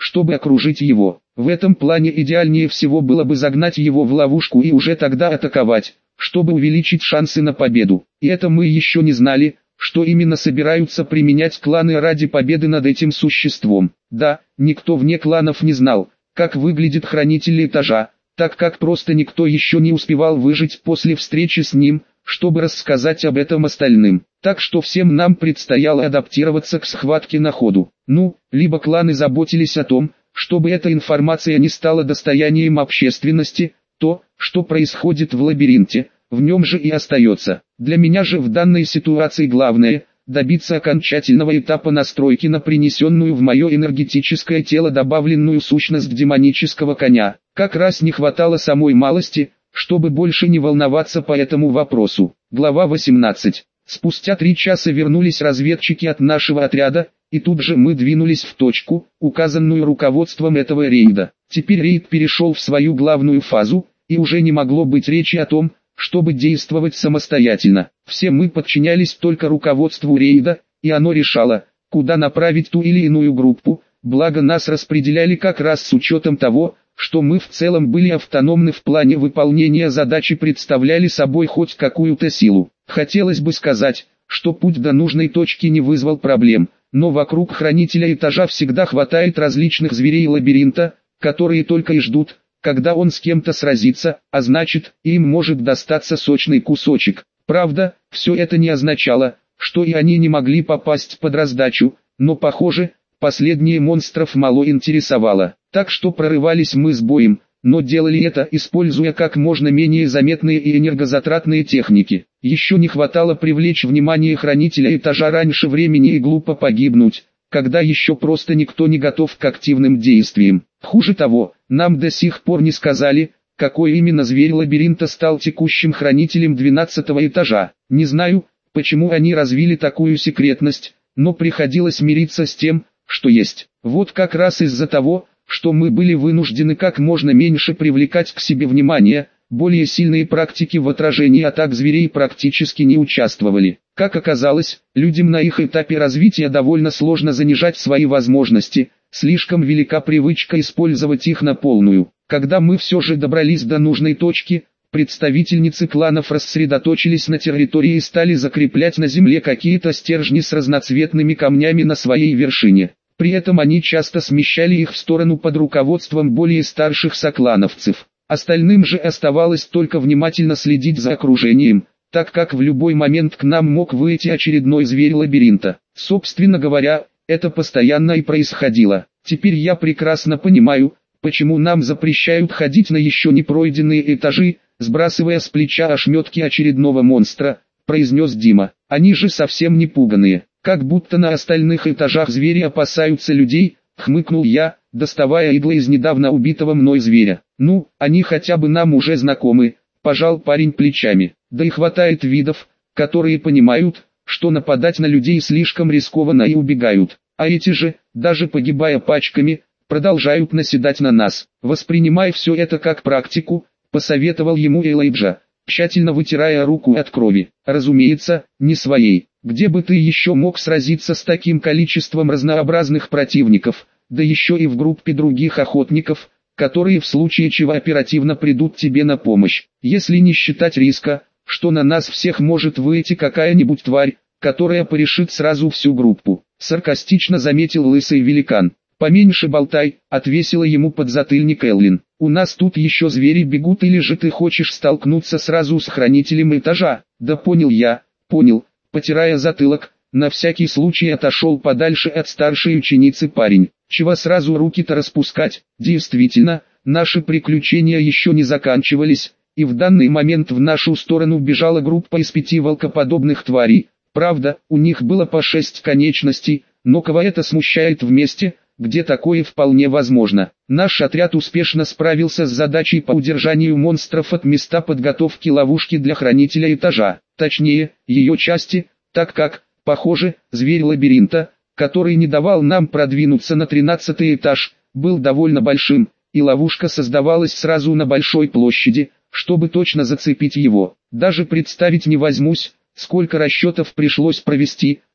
чтобы окружить его. В этом плане идеальнее всего было бы загнать его в ловушку и уже тогда атаковать, чтобы увеличить шансы на победу. И это мы еще не знали, что именно собираются применять кланы ради победы над этим существом. Да, никто вне кланов не знал, как выглядит хранитель этажа, так как просто никто еще не успевал выжить после встречи с ним, чтобы рассказать об этом остальным. Так что всем нам предстояло адаптироваться к схватке на ходу. Ну, либо кланы заботились о том, чтобы эта информация не стала достоянием общественности, то, что происходит в лабиринте, в нем же и остается. Для меня же в данной ситуации главное – добиться окончательного этапа настройки на принесенную в мое энергетическое тело добавленную сущность демонического коня. Как раз не хватало самой малости, чтобы больше не волноваться по этому вопросу. Глава восемнадцать. Спустя три часа вернулись разведчики от нашего отряда, и тут же мы двинулись в точку, указанную руководством этого рейда. Теперь рейд перешел в свою главную фазу, и уже не могло быть речи о том, чтобы действовать самостоятельно. Все мы подчинялись только руководству рейда, и оно решало, куда направить ту или иную группу, благо нас распределяли как раз с учетом того, что мы в целом были автономны в плане выполнения задачи, представляли собой хоть какую-то силу. Хотелось бы сказать, что путь до нужной точки не вызвал проблем, но вокруг хранителя этажа всегда хватает различных зверей лабиринта, которые только и ждут, когда он с кем-то сразится, а значит, им может достаться сочный кусочек. Правда, все это не означало, что и они не могли попасть под раздачу, но похоже, последние монстров мало интересовало. Так что прорывались мы с боем, но делали это, используя как можно менее заметные и энергозатратные техники. Еще не хватало привлечь внимание хранителя этажа раньше времени и глупо погибнуть, когда еще просто никто не готов к активным действиям. Хуже того, нам до сих пор не сказали, какой именно зверь лабиринта стал текущим хранителем двенадцатого этажа. Не знаю, почему они развили такую секретность, но приходилось мириться с тем, что есть. Вот как раз из-за того, что мы были вынуждены как можно меньше привлекать к себе внимание, более сильные практики в отражении атак зверей практически не участвовали. Как оказалось, людям на их этапе развития довольно сложно занижать свои возможности, слишком велика привычка использовать их на полную. Когда мы все же добрались до нужной точки, представительницы кланов рассредоточились на территории и стали закреплять на земле какие-то стержни с разноцветными камнями на своей вершине. При этом они часто смещали их в сторону под руководством более старших соклановцев. Остальным же оставалось только внимательно следить за окружением, так как в любой момент к нам мог выйти очередной зверь лабиринта. Собственно говоря, это постоянно и происходило. Теперь я прекрасно понимаю, почему нам запрещают ходить на еще не пройденные этажи, сбрасывая с плеча ошметки очередного монстра, произнес Дима. Они же совсем не пуганые. Как будто на остальных этажах звери опасаются людей, хмыкнул я, доставая иглы из недавно убитого мной зверя. Ну, они хотя бы нам уже знакомы, пожал парень плечами. Да и хватает видов, которые понимают, что нападать на людей слишком рискованно и убегают. А эти же, даже погибая пачками, продолжают наседать на нас. Воспринимай все это как практику, посоветовал ему Элайджа, тщательно вытирая руку от крови. Разумеется, не своей. Где бы ты еще мог сразиться с таким количеством разнообразных противников, да еще и в группе других охотников, которые в случае чего оперативно придут тебе на помощь. Если не считать риска, что на нас всех может выйти какая-нибудь тварь, которая порешит сразу всю группу. Саркастично заметил лысый великан. Поменьше болтай, отвесила ему подзатыльник Эллин. У нас тут еще звери бегут, или же ты хочешь столкнуться сразу с хранителем этажа? Да понял я, понял. Потирая затылок, на всякий случай отошел подальше от старшей ученицы парень. Чего сразу руки-то распускать? Действительно, наши приключения еще не заканчивались, и в данный момент в нашу сторону бежала группа из пяти волкоподобных тварей. Правда, у них было по шесть конечностей, но кого это смущает в месте, где такое вполне возможно. Наш отряд успешно справился с задачей по удержанию монстров от места подготовки ловушки для хранителя этажа. Точнее, ее части, так как, похоже, зверь лабиринта, который не давал нам продвинуться на тринадцатый этаж, был довольно большим, и ловушка создавалась сразу на большой площади, чтобы точно зацепить его. Даже представить не возьмусь, сколько расчетов пришлось провести,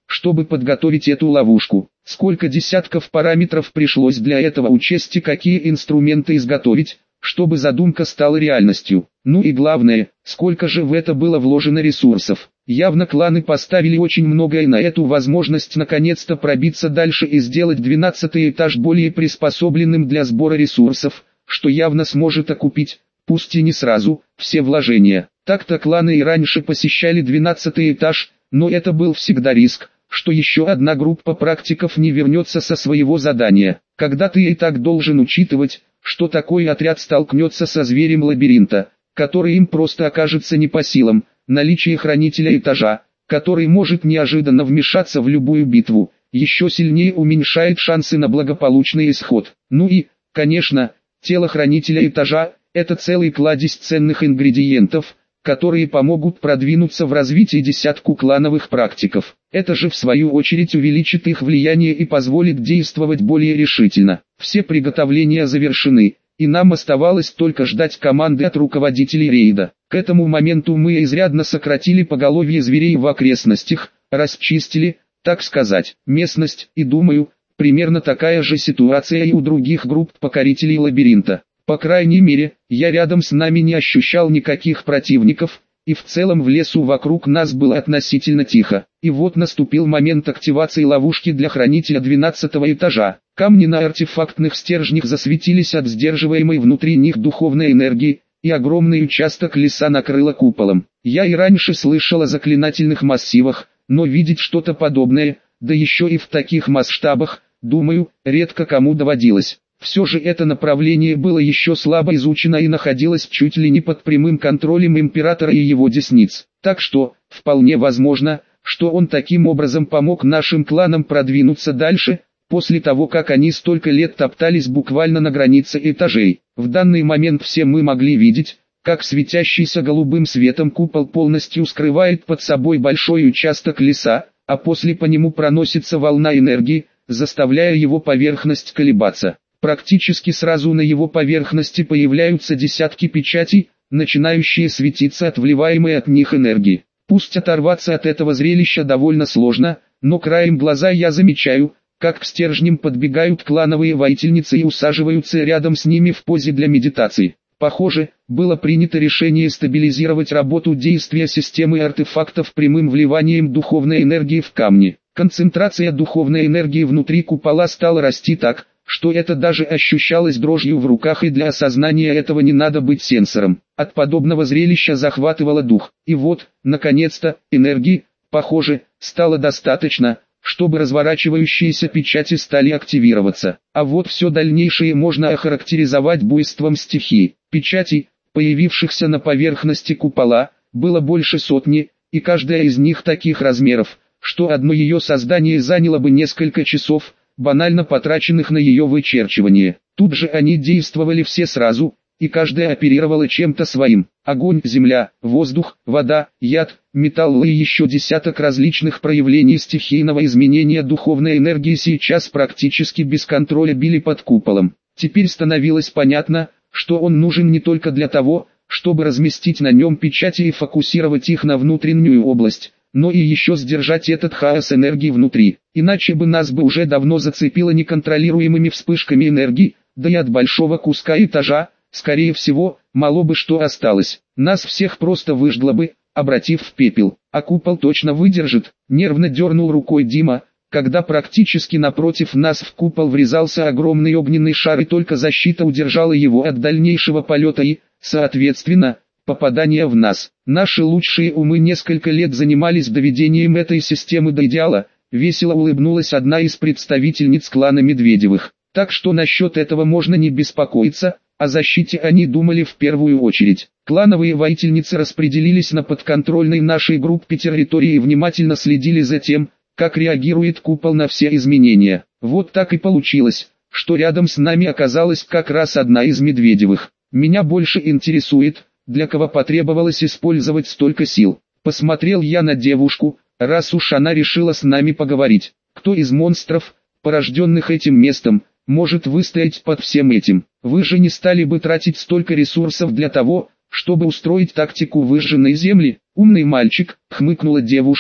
чтобы подготовить эту ловушку. Сколько десятков параметров пришлось для этого учесть и какие инструменты изготовить, чтобы задумка стала реальностью. Ну и главное, сколько же в это было вложено ресурсов. Явно кланы поставили очень многое на эту возможность наконец-то пробиться дальше и сделать двенадцатый этаж более приспособленным для сбора ресурсов, что явно сможет окупить, пусть и не сразу, все вложения. Так-то кланы и раньше посещали двенадцатый этаж, но это был всегда риск, что еще одна группа практиков не вернется со своего задания. Когда ты и так должен учитывать, что такой отряд столкнется со зверем лабиринта, который им просто окажется не по силам, наличие хранителя этажа, который может неожиданно вмешаться в любую битву, еще сильнее уменьшает шансы на благополучный исход. Ну и, конечно, тело хранителя этажа – это целый кладезь ценных ингредиентов, которые помогут продвинуться в развитии десятку клановых практиков. Это же в свою очередь увеличит их влияние и позволит действовать более решительно. Все приготовления завершены, и нам оставалось только ждать команды от руководителей рейда. К этому моменту мы изрядно сократили поголовье зверей в окрестностях, расчистили, так сказать, местность, и думаю, примерно такая же ситуация и у других групп покорителей лабиринта. По крайней мере, я рядом с нами не ощущал никаких противников, и в целом в лесу вокруг нас было относительно тихо. И вот наступил момент активации ловушки для хранителя двенадцатого этажа. Камни на артефактных стержнях засветились от сдерживаемой внутри них духовной энергии, и огромный участок леса накрыло куполом. Я и раньше слышал о заклинательных массивах, но видеть что-то подобное, да еще и в таких масштабах, думаю, редко кому доводилось. Все же это направление было еще слабо изучено и находилось чуть ли не под прямым контролем императора и его десниц. Так что, вполне возможно, что он таким образом помог нашим кланам продвинуться дальше, после того как они столько лет топтались буквально на границе этажей. В данный момент все мы могли видеть, как светящийся голубым светом купол полностью скрывает под собой большой участок леса, а после по нему проносится волна энергии, заставляя его поверхность колебаться. Практически сразу на его поверхности появляются десятки печатей, начинающие светиться от вливаемой от них энергии. Пусть оторваться от этого зрелища довольно сложно, но краем глаза я замечаю, как к стержням подбегают клановые воительницы и усаживаются рядом с ними в позе для медитации. Похоже, было принято решение стабилизировать работу действия системы артефактов прямым вливанием духовной энергии в камни. Концентрация духовной энергии внутри купола стала расти так, что это даже ощущалось дрожью в руках, и для осознания этого не надо быть сенсором. От подобного зрелища захватывало дух. И вот, наконец-то, энергии, похоже, стало достаточно, чтобы разворачивающиеся печати стали активироваться. А вот все дальнейшее можно охарактеризовать буйством стихий. Печатей, появившихся на поверхности купола, было больше сотни, и каждая из них таких размеров, что одно ее создание заняло бы несколько часов, банально потраченных на ее вычерчивание. Тут же они действовали все сразу, и каждая оперировала чем-то своим. Огонь, земля, воздух, вода, яд, металл и еще десяток различных проявлений стихийного изменения духовной энергии сейчас практически без контроля били под куполом. Теперь становилось понятно, что он нужен не только для того, чтобы разместить на нем печати и фокусировать их на внутреннюю область, но и еще сдержать этот хаос энергии внутри. Иначе бы нас бы уже давно зацепило неконтролируемыми вспышками энергии, да и от большого куска этажа, скорее всего, мало бы что осталось. Нас всех просто выжгло бы, обратив в пепел. А купол точно выдержит, нервно дернул рукой Дима, когда практически напротив нас в купол врезался огромный огненный шар, и только защита удержала его от дальнейшего полета и, соответственно, попадания в нас. Наши лучшие умы несколько лет занимались доведением этой системы до идеала, весело улыбнулась одна из представительниц клана Медведевых. Так что насчет этого можно не беспокоиться, о защите они думали в первую очередь. Клановые воительницы распределились на подконтрольной нашей группе территории и внимательно следили за тем, как реагирует купол на все изменения. Вот так и получилось, что рядом с нами оказалась как раз одна из Медведевых. Меня больше интересует, для кого потребовалось использовать столько сил. Посмотрел я на девушку, раз уж она решила с нами поговорить. Кто из монстров, порожденных этим местом, может выстоять под всем этим? Вы же не стали бы тратить столько ресурсов для того, чтобы устроить тактику выжженной земли? Умный мальчик, хмыкнула девушка,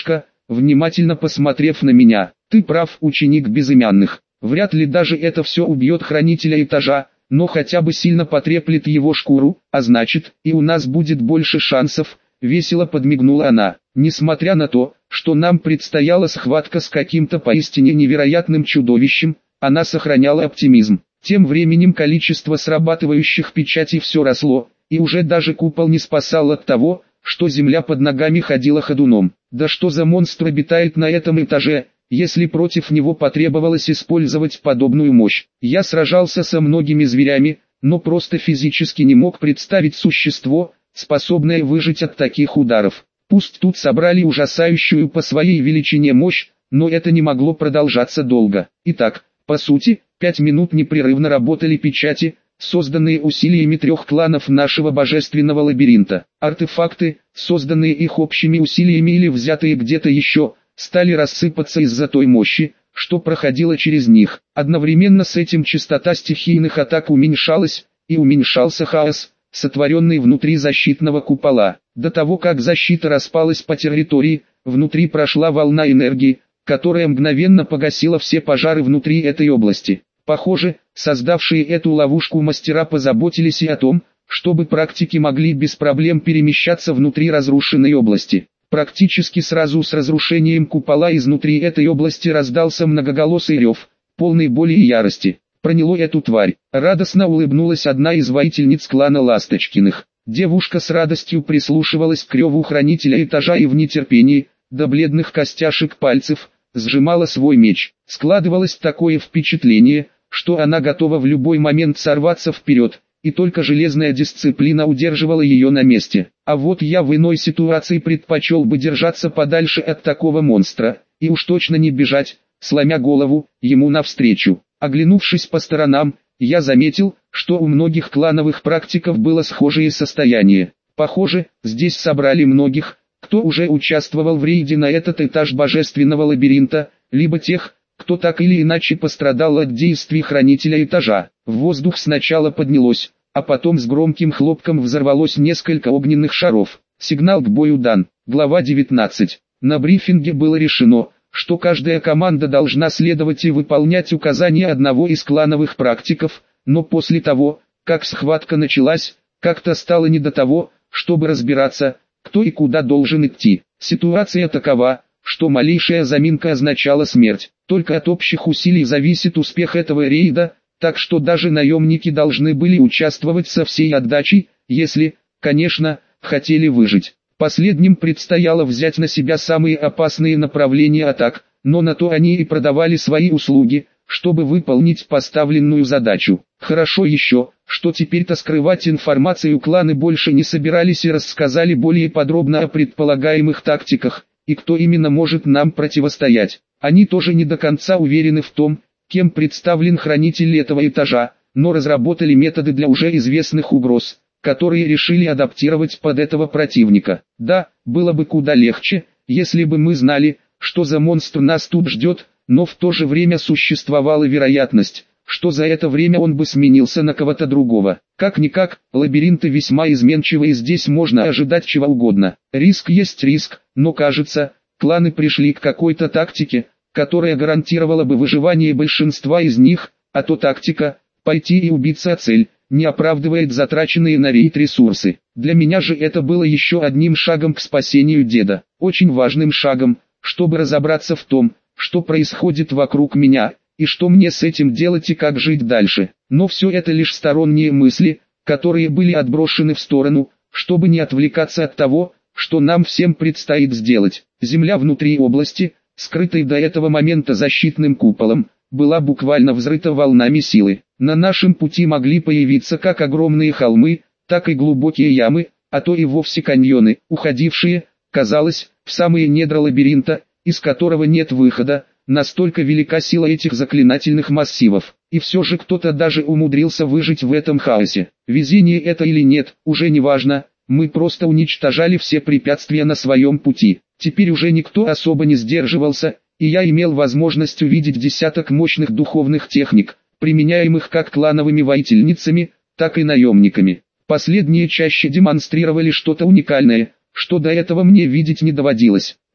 внимательно посмотрев на меня. «Ты прав, ученик безымянных. Вряд ли даже это все убьет хранителя этажа, но хотя бы сильно потреплет его шкуру, а значит, и у нас будет больше шансов», — весело подмигнула она. Несмотря на то, что нам предстояла схватка с каким-то поистине невероятным чудовищем, она сохраняла оптимизм. Тем временем количество срабатывающих печатей все росло, и уже даже купол не спасал от того, что земля под ногами ходила ходуном. Да что за монстр обитает на этом этаже, если против него потребовалось использовать подобную мощь? Я сражался со многими зверями, но просто физически не мог представить существо, способное выжить от таких ударов. Пусть тут собрали ужасающую по своей величине мощь, но это не могло продолжаться долго. Итак, по сути, пять минут непрерывно работали печати, созданные усилиями трех кланов нашего божественного лабиринта. Артефакты, созданные их общими усилиями или взятые где-то еще, стали рассыпаться из-за той мощи, что проходила через них. Одновременно с этим частота стихийных атак уменьшалась, и уменьшался хаос, сотворенный внутри защитного купола. До того как защита распалась по территории, внутри прошла волна энергии, которая мгновенно погасила все пожары внутри этой области. Похоже, создавшие эту ловушку мастера позаботились и о том, чтобы практики могли без проблем перемещаться внутри разрушенной области. Практически сразу с разрушением купола изнутри этой области раздался многоголосый рев, полный боли и ярости. Проняло эту тварь. Радостно улыбнулась одна из воительниц клана Ласточкиных. Девушка с радостью прислушивалась к реву хранителя этажа и в нетерпении, до бледных костяшек пальцев, сжимала свой меч. Складывалось такое впечатление, что она готова в любой момент сорваться вперед, и только железная дисциплина удерживала ее на месте. А вот я в иной ситуации предпочел бы держаться подальше от такого монстра, и уж точно не бежать, сломя голову, ему навстречу. Оглянувшись по сторонам, я заметил, что у многих клановых практиков было схожее состояние. Похоже, здесь собрали многих, кто уже участвовал в рейде на этот этаж божественного лабиринта, либо тех, кто так или иначе пострадал от действий хранителя этажа. В воздух сначала поднялось, а потом с громким хлопком взорвалось несколько огненных шаров. Сигнал к бою дан. Глава девятнадцать. На брифинге было решено, что каждая команда должна следовать и выполнять указания одного из клановых практиков, но после того, как схватка началась, как-то стало не до того, чтобы разбираться, кто и куда должен идти. Ситуация такова, что малейшая заминка означала смерть. Только от общих усилий зависит успех этого рейда, так что даже наемники должны были участвовать со всей отдачей, если, конечно, хотели выжить. Последним предстояло взять на себя самые опасные направления атак, но на то они и продавали свои услуги, чтобы выполнить поставленную задачу. Хорошо еще, что теперь-то скрывать информацию кланы больше не собирались и рассказали более подробно о предполагаемых тактиках, и кто именно может нам противостоять. Они тоже не до конца уверены в том, кем представлен хранитель этого этажа, но разработали методы для уже известных угроз, которые решили адаптировать под этого противника. Да, было бы куда легче, если бы мы знали, что за монстр нас тут ждет, но в то же время существовала вероятность, что за это время он бы сменился на кого-то другого. Как-никак, лабиринты весьма изменчивы и здесь можно ожидать чего угодно. Риск есть риск, но кажется, кланы пришли к какой-то тактике, которая гарантировала бы выживание большинства из них, а то тактика – пойти и убиться о цель – не оправдывает затраченные на рейд ресурсы. Для меня же это было еще одним шагом к спасению деда. Очень важным шагом, чтобы разобраться в том, что происходит вокруг меня, и что мне с этим делать и как жить дальше. Но все это лишь сторонние мысли, которые были отброшены в сторону, чтобы не отвлекаться от того, что нам всем предстоит сделать. Земля внутри области, скрытой до этого момента защитным куполом, была буквально взрыта волнами силы. На нашем пути могли появиться как огромные холмы, так и глубокие ямы, а то и вовсе каньоны, уходившие, казалось, в самые недра лабиринта, из которого нет выхода, настолько велика сила этих заклинательных массивов. И все же кто-то даже умудрился выжить в этом хаосе. Везение это или нет, уже не важно, мы просто уничтожали все препятствия на своем пути. Теперь уже никто особо не сдерживался, и я имел возможность увидеть десяток мощных духовных техник, применяемых как клановыми воительницами, так и наемниками. Последние чаще демонстрировали что-то уникальное, что до этого мне видеть не доводилось.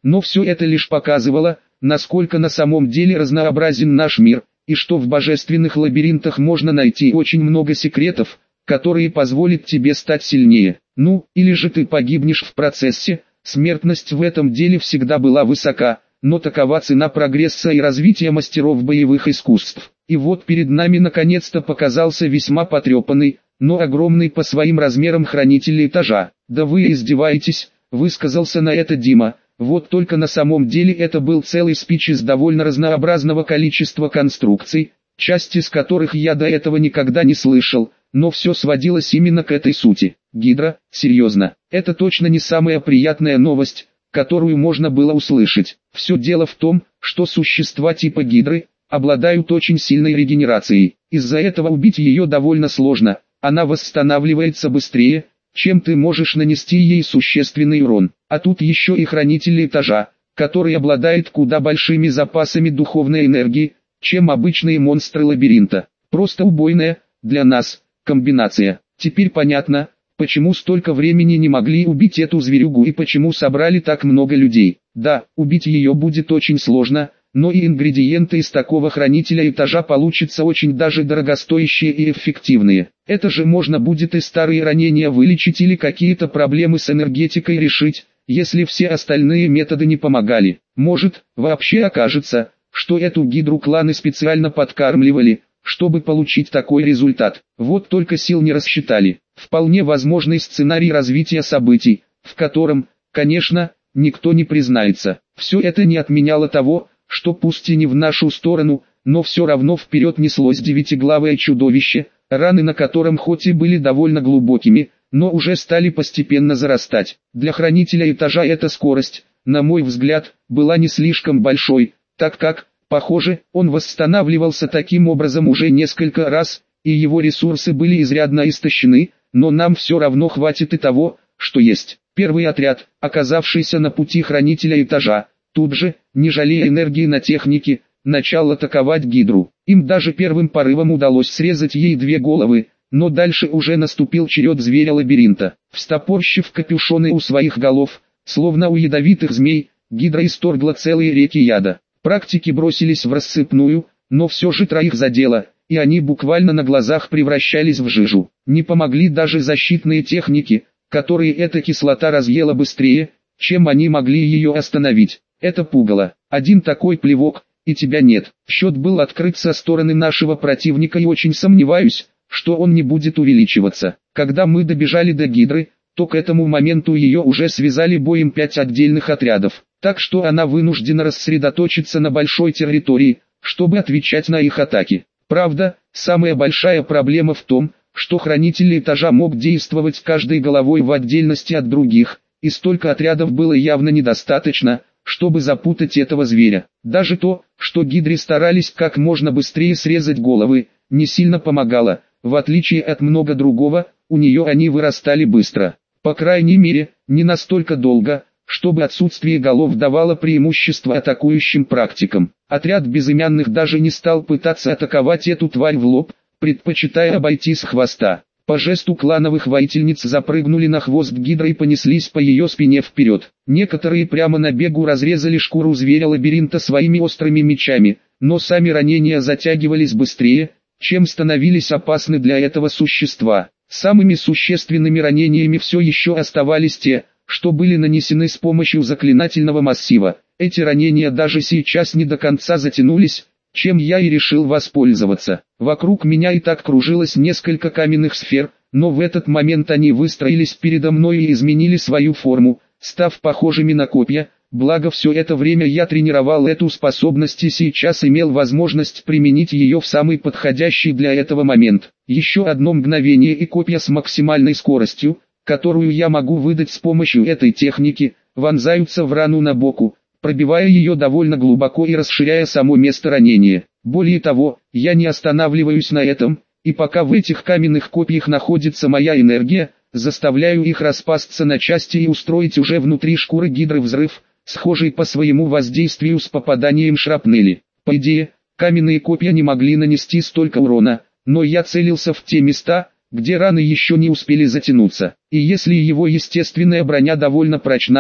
Но все это лишь показывало, насколько на самом деле разнообразен наш мир, и что в божественных лабиринтах можно найти очень много секретов, которые позволят тебе стать сильнее. Ну, или же ты погибнешь в процессе. Смертность в этом деле всегда была высока, но такова цена прогресса и развития мастеров боевых искусств. И вот перед нами наконец-то показался весьма потрепанный, но огромный по своим размерам хранитель этажа. «Да вы издеваетесь», — высказался на это Дима. Вот только на самом деле это был целый спич из довольно разнообразного количества конструкций, часть из которых я до этого никогда не слышал, но все сводилось именно к этой сути. Гидра, серьезно, это точно не самая приятная новость, которую можно было услышать. Все дело в том, что существа типа гидры обладают очень сильной регенерацией. Из-за этого убить ее довольно сложно, она восстанавливается быстрее, чем ты можешь нанести ей существенный урон. А тут еще и хранитель этажа, который обладает куда большими запасами духовной энергии, чем обычные монстры лабиринта. Просто убойная, для нас, комбинация. Теперь понятно, почему столько времени не могли убить эту зверюгу и почему собрали так много людей. Да, убить ее будет очень сложно, но и ингредиенты из такого хранителя этажа получатся очень даже дорогостоящие и эффективные. Это же можно будет и старые ранения вылечить или какие-то проблемы с энергетикой решить, если все остальные методы не помогали. Может, вообще окажется, что эту гидру кланы специально подкармливали, чтобы получить такой результат. Вот только сил не рассчитали. Вполне возможный сценарий развития событий, в котором, конечно, никто не признается. Все это не отменяло того, что пусть и не в нашу сторону, но все равно вперед неслось девятиглавое чудовище, раны на котором хоть и были довольно глубокими, но уже стали постепенно зарастать. Для хранителя этажа эта скорость, на мой взгляд, была не слишком большой, так как, похоже, он восстанавливался таким образом уже несколько раз, и его ресурсы были изрядно истощены, но нам все равно хватит и того, что есть. Первый отряд, оказавшийся на пути хранителя этажа, тут же, не жалея энергии на технике, начал атаковать гидру. Им даже первым порывом удалось срезать ей две головы, но дальше уже наступил черед зверя-лабиринта. Встопорщив капюшоны у своих голов, словно у ядовитых змей, гидра исторгла целые реки яда. Практики бросились в рассыпную, но все же троих задело, и они буквально на глазах превращались в жижу. Не помогли даже защитные техники, которые эта кислота разъела быстрее, чем они могли ее остановить. Это пугало. Один такой плевок, и тебя нет. Счет был открыт со стороны нашего противника и очень сомневаюсь, что он не будет увеличиваться. Когда мы добежали до гидры, то к этому моменту ее уже связали боем пять отдельных отрядов, так что она вынуждена рассредоточиться на большой территории, чтобы отвечать на их атаки. Правда, самая большая проблема в том, что хранитель этажа мог действовать каждой головой в отдельности от других, и столько отрядов было явно недостаточно, чтобы запутать этого зверя. Даже то, что гидре старались как можно быстрее срезать головы, не сильно помогало. В отличие от много другого, у нее они вырастали быстро. По крайней мере, не настолько долго, чтобы отсутствие голов давало преимущество атакующим практикам. Отряд безымянных даже не стал пытаться атаковать эту тварь в лоб, предпочитая обойти с хвоста. По жесту клановых воительниц запрыгнули на хвост гидры и понеслись по ее спине вперед. Некоторые прямо на бегу разрезали шкуру зверя-лабиринта своими острыми мечами, но сами ранения затягивались быстрее, чем становились опасны для этого существа. Самыми существенными ранениями все еще оставались те, что были нанесены с помощью заклинательного массива. Эти ранения даже сейчас не до конца затянулись, чем я и решил воспользоваться. Вокруг меня и так кружилось несколько каменных сфер, но в этот момент они выстроились передо мной и изменили свою форму, став похожими на копья. Благо все это время я тренировал эту способность и сейчас имел возможность применить ее в самый подходящий для этого момент. Еще одно мгновение и копья с максимальной скоростью, которую я могу выдать с помощью этой техники, вонзаются в рану на боку, пробивая ее довольно глубоко и расширяя само место ранения. Более того, я не останавливаюсь на этом, и пока в этих каменных копьях находится моя энергия, заставляю их распасться на части и устроить уже внутри шкуры гидры взрыв, схожий по своему воздействию с попаданием шрапнели. По идее, каменные копья не могли нанести столько урона, но я целился в те места, где раны еще не успели затянуться. И если его естественная броня довольно прочна,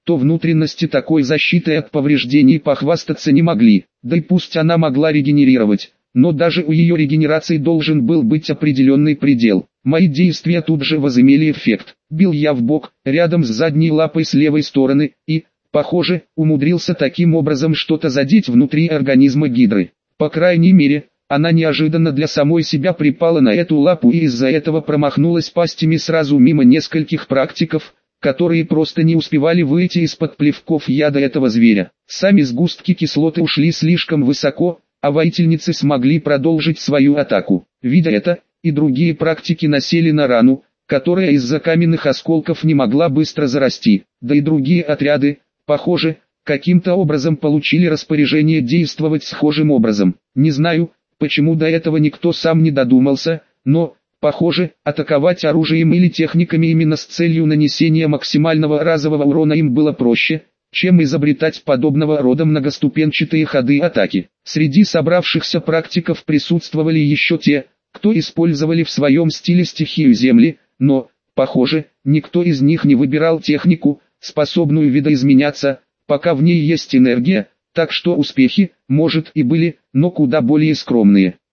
то внутренности такой защитой от повреждений похвастаться не могли. Да и пусть она могла регенерировать, но даже у ее регенерации должен был быть определенный предел. Мои действия тут же возымели эффект. Бил я в бок, рядом с задней лапой с левой стороны, и, похоже, умудрился таким образом что-то задеть внутри организма гидры. По крайней мере, она неожиданно для самой себя припала на эту лапу и из-за этого промахнулась пастями сразу мимо нескольких практиков, которые просто не успевали выйти из-под плевков яда этого зверя. Сами сгустки кислоты ушли слишком высоко, а воительницы смогли продолжить свою атаку. Видя это, и другие практики насели на рану, которая из-за каменных осколков не могла быстро зарасти. Да и другие отряды, похоже, каким-то образом получили распоряжение действовать схожим образом. Не знаю, почему до этого никто сам не додумался, но, похоже, атаковать оружием или техниками именно с целью нанесения максимального разового урона им было проще, чем изобретать подобного рода многоступенчатые ходы атаки. Среди собравшихся практиков присутствовали еще те, кто использовали в своем стиле стихию земли, но, похоже, никто из них не выбирал технику, способную видоизменяться, пока в ней есть энергия, так что успехи, может, и были, но куда более скромные.